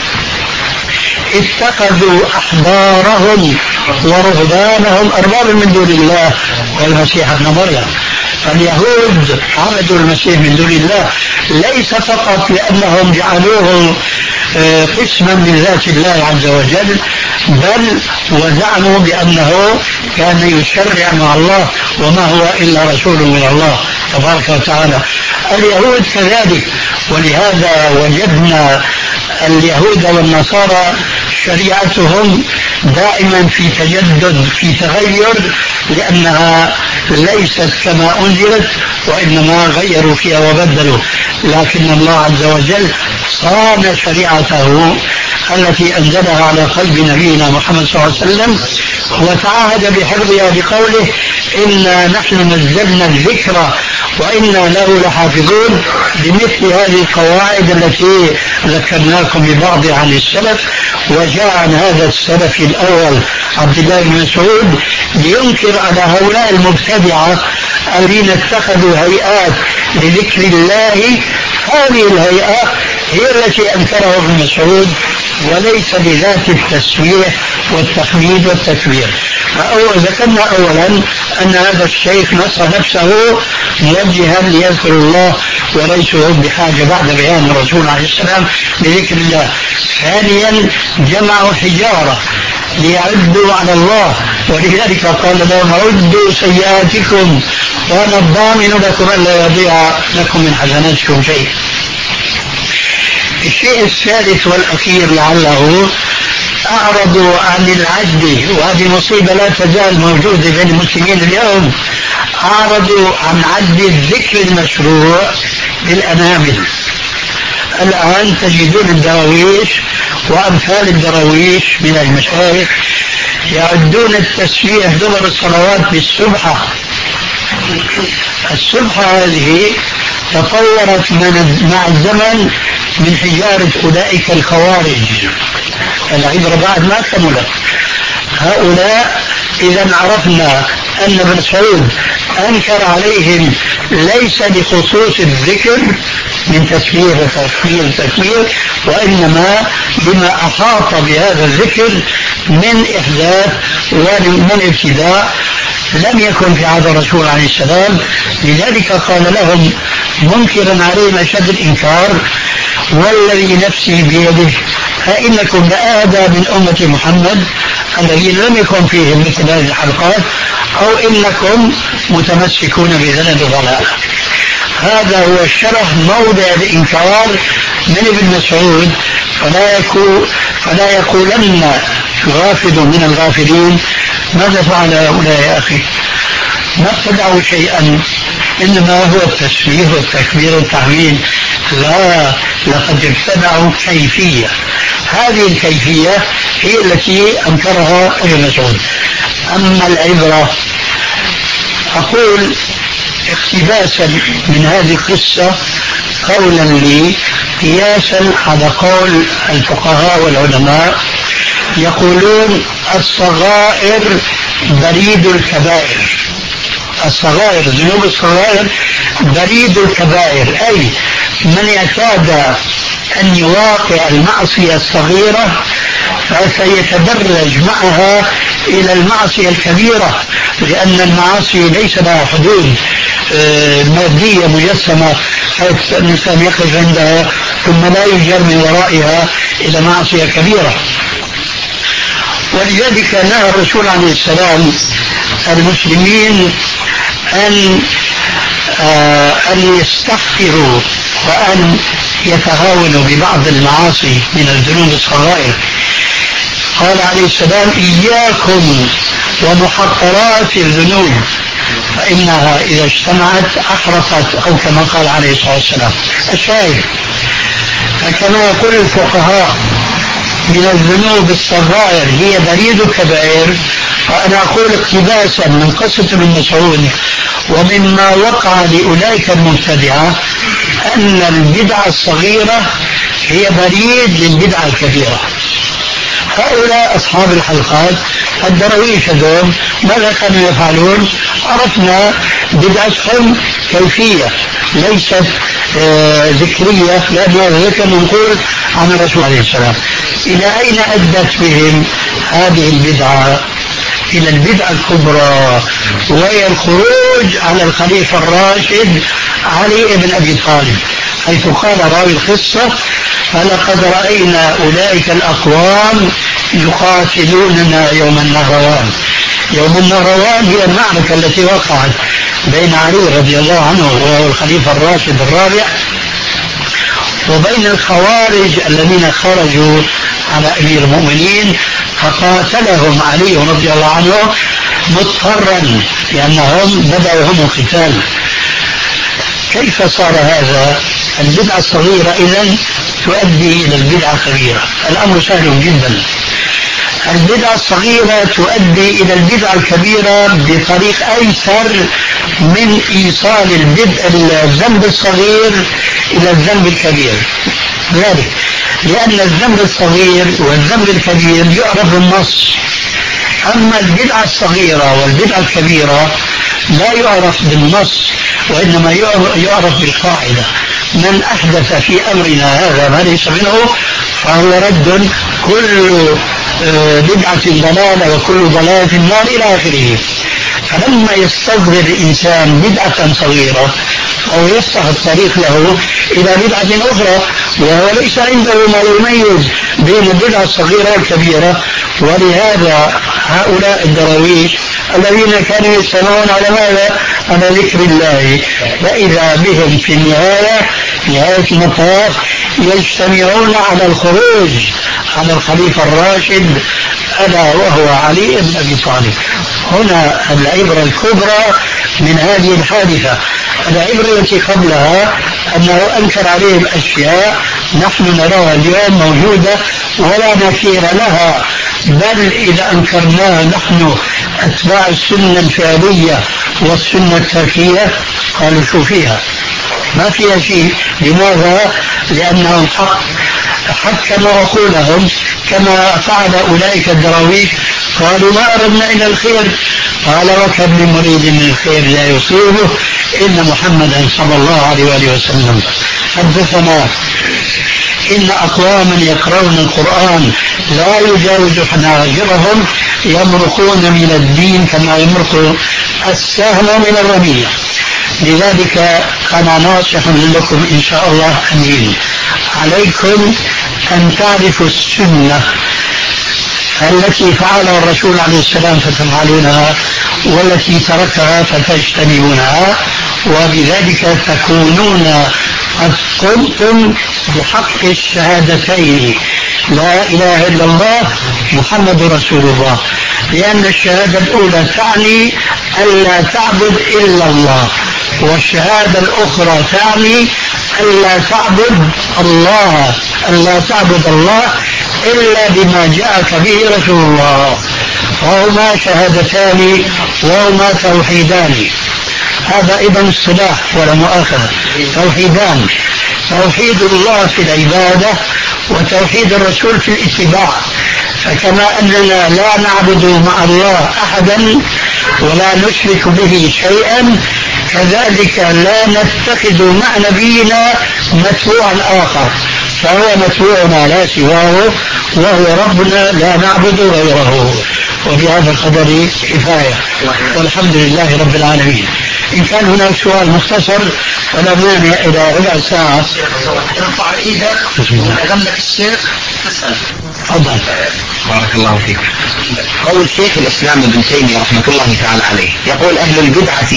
اتخذوا أحبارهم ورهبانهم أربابا من دون الله والمسيح ابن مريم. فاليهود عبدوا المسيح من دون الله ليس فقط لأنهم جعلوه قسما من ذات الله عز وجل، بل وزعموا بأنه كان يشرع مع الله وما هو إلا رسول من الله تبارك وتعالى. اليهود كذلك، ولهذا وجدنا اليهود والنصارى شريعتهم دائما في تجدد في تغير، لأنها ليست كما أنزلت وإنما غيروا فيها وبدلوا. لكن الله عز وجل صان شريعته التي أنزلها على قلب نبينا محمد صلى الله عليه وسلم وتعهد بحفظها بقوله: إنا نحن نزلنا الذكر وإنا له لحافظون، بمثل هذه القواعد التي ذكرناكم ببعض عن السلف. وجاء عن هذا السلف الأول عبد الله بن مسعود لينكر على هؤلاء المبتدعة الذين اتخذوا هيئات لذكر الله. هذه الهيئة هي التي أنكرها ابن مسعود، وليس بذات التسبيح والتحميد والتكبير. ذكرنا أولا أن هذا الشيخ نص نفسه موجها ليذكر الله وليس بحاجة بعد بيان الرسول عليه السلام لذكر الله. ثانيا جمعوا حجارة ليعدوا على الله، ولذلك قال لهم: عدوا سيئاتكم وأنا الضامن لكم ألا يضيع لكم من حسناتكم شيء. الشيء الثالث والأخير لعله أعرضوا عن العد، وهذه مصيبة لا تزال موجودة بين المسلمين اليوم. أعرضوا عن عد الذكر المشروع بالأنامل. الآن تجدون الدراويش وأمثال الدراويش من المشايخ يعدون التسبيح دبر الصلوات بالسبحة. السبحة هذه تطورت مع الزمن من حجارة أولئك الخوارج، العبرة بعد ما كملت. هؤلاء إذا عرفنا أن ابن مسعود أنكر عليهم ليس لخصوص الذكر من تسبيح وتكبير وتكبير، وإنما لما أحاط بهذا الذكر من إحداث ومن ابتداء لم يكن في عهد الرسول عليه السلام. لذلك قال لهم منكرا عليهم أشد الإنكار: والذي نفسي بيده فإنكم لآدى من أمة محمد الذين لم يكن فيهم مثل هذه الحلقات، أو إنكم متمسكون بذنب ضلال. هذا هو الشرح موضع الإنكار من ابن مسعود. فلا يكون فلا يقولن غافل من الغافلين: ماذا فعل هؤلاء يا أخي؟ ما ابتدعوا شيئا، إنما هو التسبيح والتكبير والتحميد. لا، لقد ابتدعوا كيفية. هذه الكيفية هي التي أنكرها ابن مسعود. أما العبرة، أقول اقتباسا من هذه القصة قولا لي قياسا على قول الفقهاء والعلماء، يقولون الصغائر بريد الكبائر. الصغائر، ذنوب الصغائر بريد الكبائر، أي من اعتاد أن يواقع المعصية الصغيرة فسيتدرج معها إلى المعصية الكبيرة، لأن المعاصي ليس لها حدود مادية مجسمة حيث الإنسان يقف عندها ثم لا يجر من ورائها إلى معصية كبيرة. ولذلك نهى الرسول عليه السلام المسلمين أن آه أن يستغفروا وأن يتهاونوا ببعض المعاصي من الذنوب الصغائر. قال عليه السلام: إياكم ومحقرات الذنوب فإنها إذا اجتمعت أحرقت، أو كما قال عليه الصلاة والسلام. الشاهد، فكما يقول الفقهاء من الذنوب الصغائر هي بريد الكبائر، وأنا أقول اقتباسا من قصة ابن مسعود ومما وقع لأولئك المبتدعة أن البدعة الصغيرة هي بريد للبدعة الكبيرة. هؤلاء أصحاب الحلقات الدرويش هذول ماذا كانوا يفعلون؟ عرفنا بدعتهم كيفية ليست آه ذكرية، لأن الذكر منقول عن الرسول عليه السلام. إلى أين أدت بهم هذه البدعة؟ إلى البدعة الكبرى، وهي الخروج على الخليفة الراشد علي بن أبي طالب، حيث قال راوي القصة: فلقد رأينا أولئك الأقوام يقاتلوننا يوم النهروان. يوم النهروان هي المعركة التي وقعت بين علي رضي الله عنه وهو الخليفة الراشد الرابع وبين الخوارج الذين خرجوا على أمير المؤمنين، فقاتلهم علي رضي الله عنه مضطرا لأنهم بدأوا هم القتال. كيف صار هذا؟ البدعة الصغيرة إذن تؤدي إلى البدعة الكبيرة. الأمر سهل جدا. البدعة الصغيرة تؤدي إلى البدعة الكبيرة بطريق أيسر من إيصال الذنب الصغير إلى الذنب الكبير. ذلك لأن الذنب الصغير والذنب الكبير يعرف بالنص، أما البدعة الصغيرة والبدعة الكبيرة لا يعرف بالنص، وإنما يعرف بالقاعدة: من أحدث في أمرنا هذا ما ليس منه فهو رد، كل بدعة ضلالة وكل ضلالة في النار إلى آخره. فلما يستصغر الإنسان بدعة صغيرة أو يفتح الطريق له إلى بدعة أخرى وهو ليس عنده ما يميز بين البدعة الصغيرة والكبيرة. ولهذا هؤلاء الدراويش الذين كانوا يستمعون على ماذا؟ على ذكر الله، فإذا بهم في النهاية نهاية المطاف يجتمعون على الخروج على الخليفة الراشد ألا وهو علي بن أبي طالب. هنا العبرة الكبرى من هذه الحادثة. العبرة التي قبلها أنه أنكر عليهم أشياء نحن نراها اليوم موجودة ولا نكير لها، بل إذا أنكرناها نحن أتباع السنة الفعلية والسنة التركية قالوا شو فيها؟ ما فيها شيء. لماذا؟ لأنهم حق حكموا عقولهم كما فعل أولئك الدراويش، قالوا ما أردنا إلى الخير. قال وكم من مريد من الخير لا يصيبه إن محمدا صلى الله عليه وآله وسلم حدثنا إن أقواما يقرؤون القرآن لا يجاوز حناجرهم يمرقون من الدين كما يمرق السهم من الرمية. لذلك أنا ناصح لكم إن شاء الله أمين، عليكم أن تعرفوا السنة التي فعلها الرسول عليه السلام فتفعلونها، والتي تركها فتجتنبونها، وبذلك تكونون قد قمتم بحق الشهادتين لا إله إلا الله محمد رسول الله. لأن الشهادة الأولى تعني ألا تعبد إلا الله، والشهادة الأخرى تعني ألا تعبد الله ألا تعبد الله إلا بما جاءك به رسول الله. وهما شهادتان وهما توحيدان. هذا إذن الصلاح ولا مؤاخذة، توحيدان: توحيد الله في العبادة وتوحيد الرسول في الاتباع. فكما أننا لا نعبد مع الله أحدا ولا نشرك به شيئا، كذلك لا نتخذ مع نبينا متبوعا آخر، فهو متبوعنا لا سواه، وهو ربنا لا نعبد غيره. وبهذا القدر كفاية، والحمد لله رب العالمين. إن كان هناك سؤال مختصر ولا مانع إلى ربع ساعة ارفع إيدك أغلق الشيخ تسأل. تفضل. بارك الله فيك. قول شيخ الإسلام ابن تيمية رحمة الله تعالى عليه يقول أهل البدعة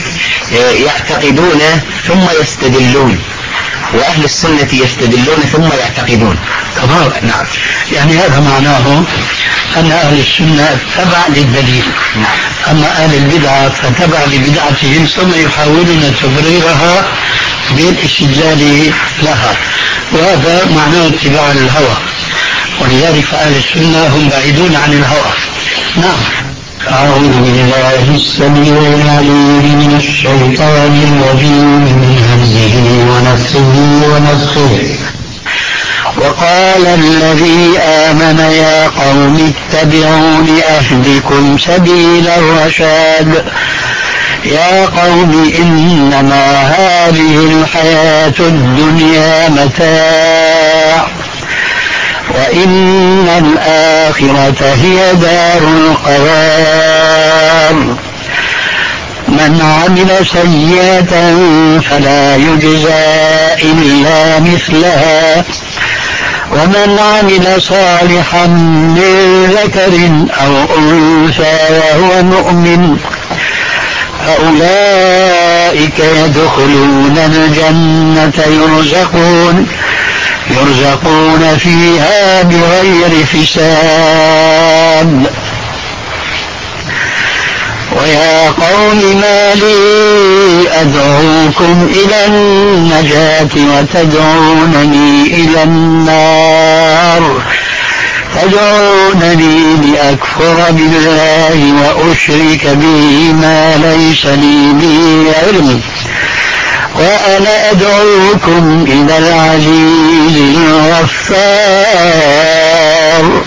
يعتقدون ثم يستدلون، وأهل السنة يستدلون ثم يعتقدون. تمام. نعم. يعني هذا معناه أن أهل السنة تبع للدليل، أما أهل البدعة فتبع لبدعتهم ثم يحاولون تبريرها بالاستدلال لها، وهذا معناه اتباع الهوى. ولذلك أهل السنة هم بعيدون عن الهوى. نعم. أعوذ بالله السميع العليم من الشيطان الرجيم من همزه ونفسه ونفسه. وقال الذي آمن يا قوم اتبعون أهدكم سبيل الرشاد. يا قوم إنما هذه الحياة الدنيا متاع وإن الآخرة هي دار القرار. من عمل سيئة فلا يجزى إلا مثلها ومن عمل صالحا من ذكر أو أنثى وهو مؤمن فأولئك يدخلون الجنة يرزقون يرزقون فيها بغير حساب. ويا قوم ما لي أدعوكم إلى النجاة وتدعونني إلى النار تدعونني لأكفر بالله وأشرك به ما ليس لي به علم وأنا أدعوكم إلى العزيز الغفار.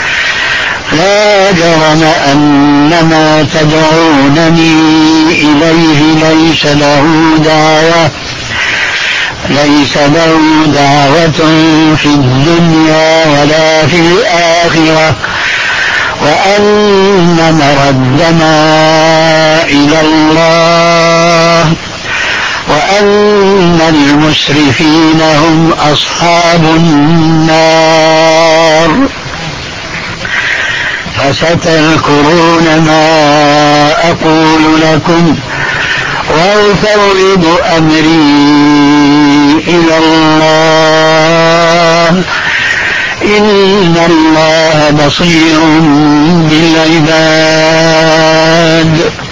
لا جرم أن ما تدعونني إليه ليس له دعوة ليس له دعوة في الدنيا ولا في الآخرة وأن مردنا إلى الله وأن المسرفين هم أصحاب النار. فستذكرون ما أقول لكم وأفوض أمري إلى الله إن الله بصير بالعباد.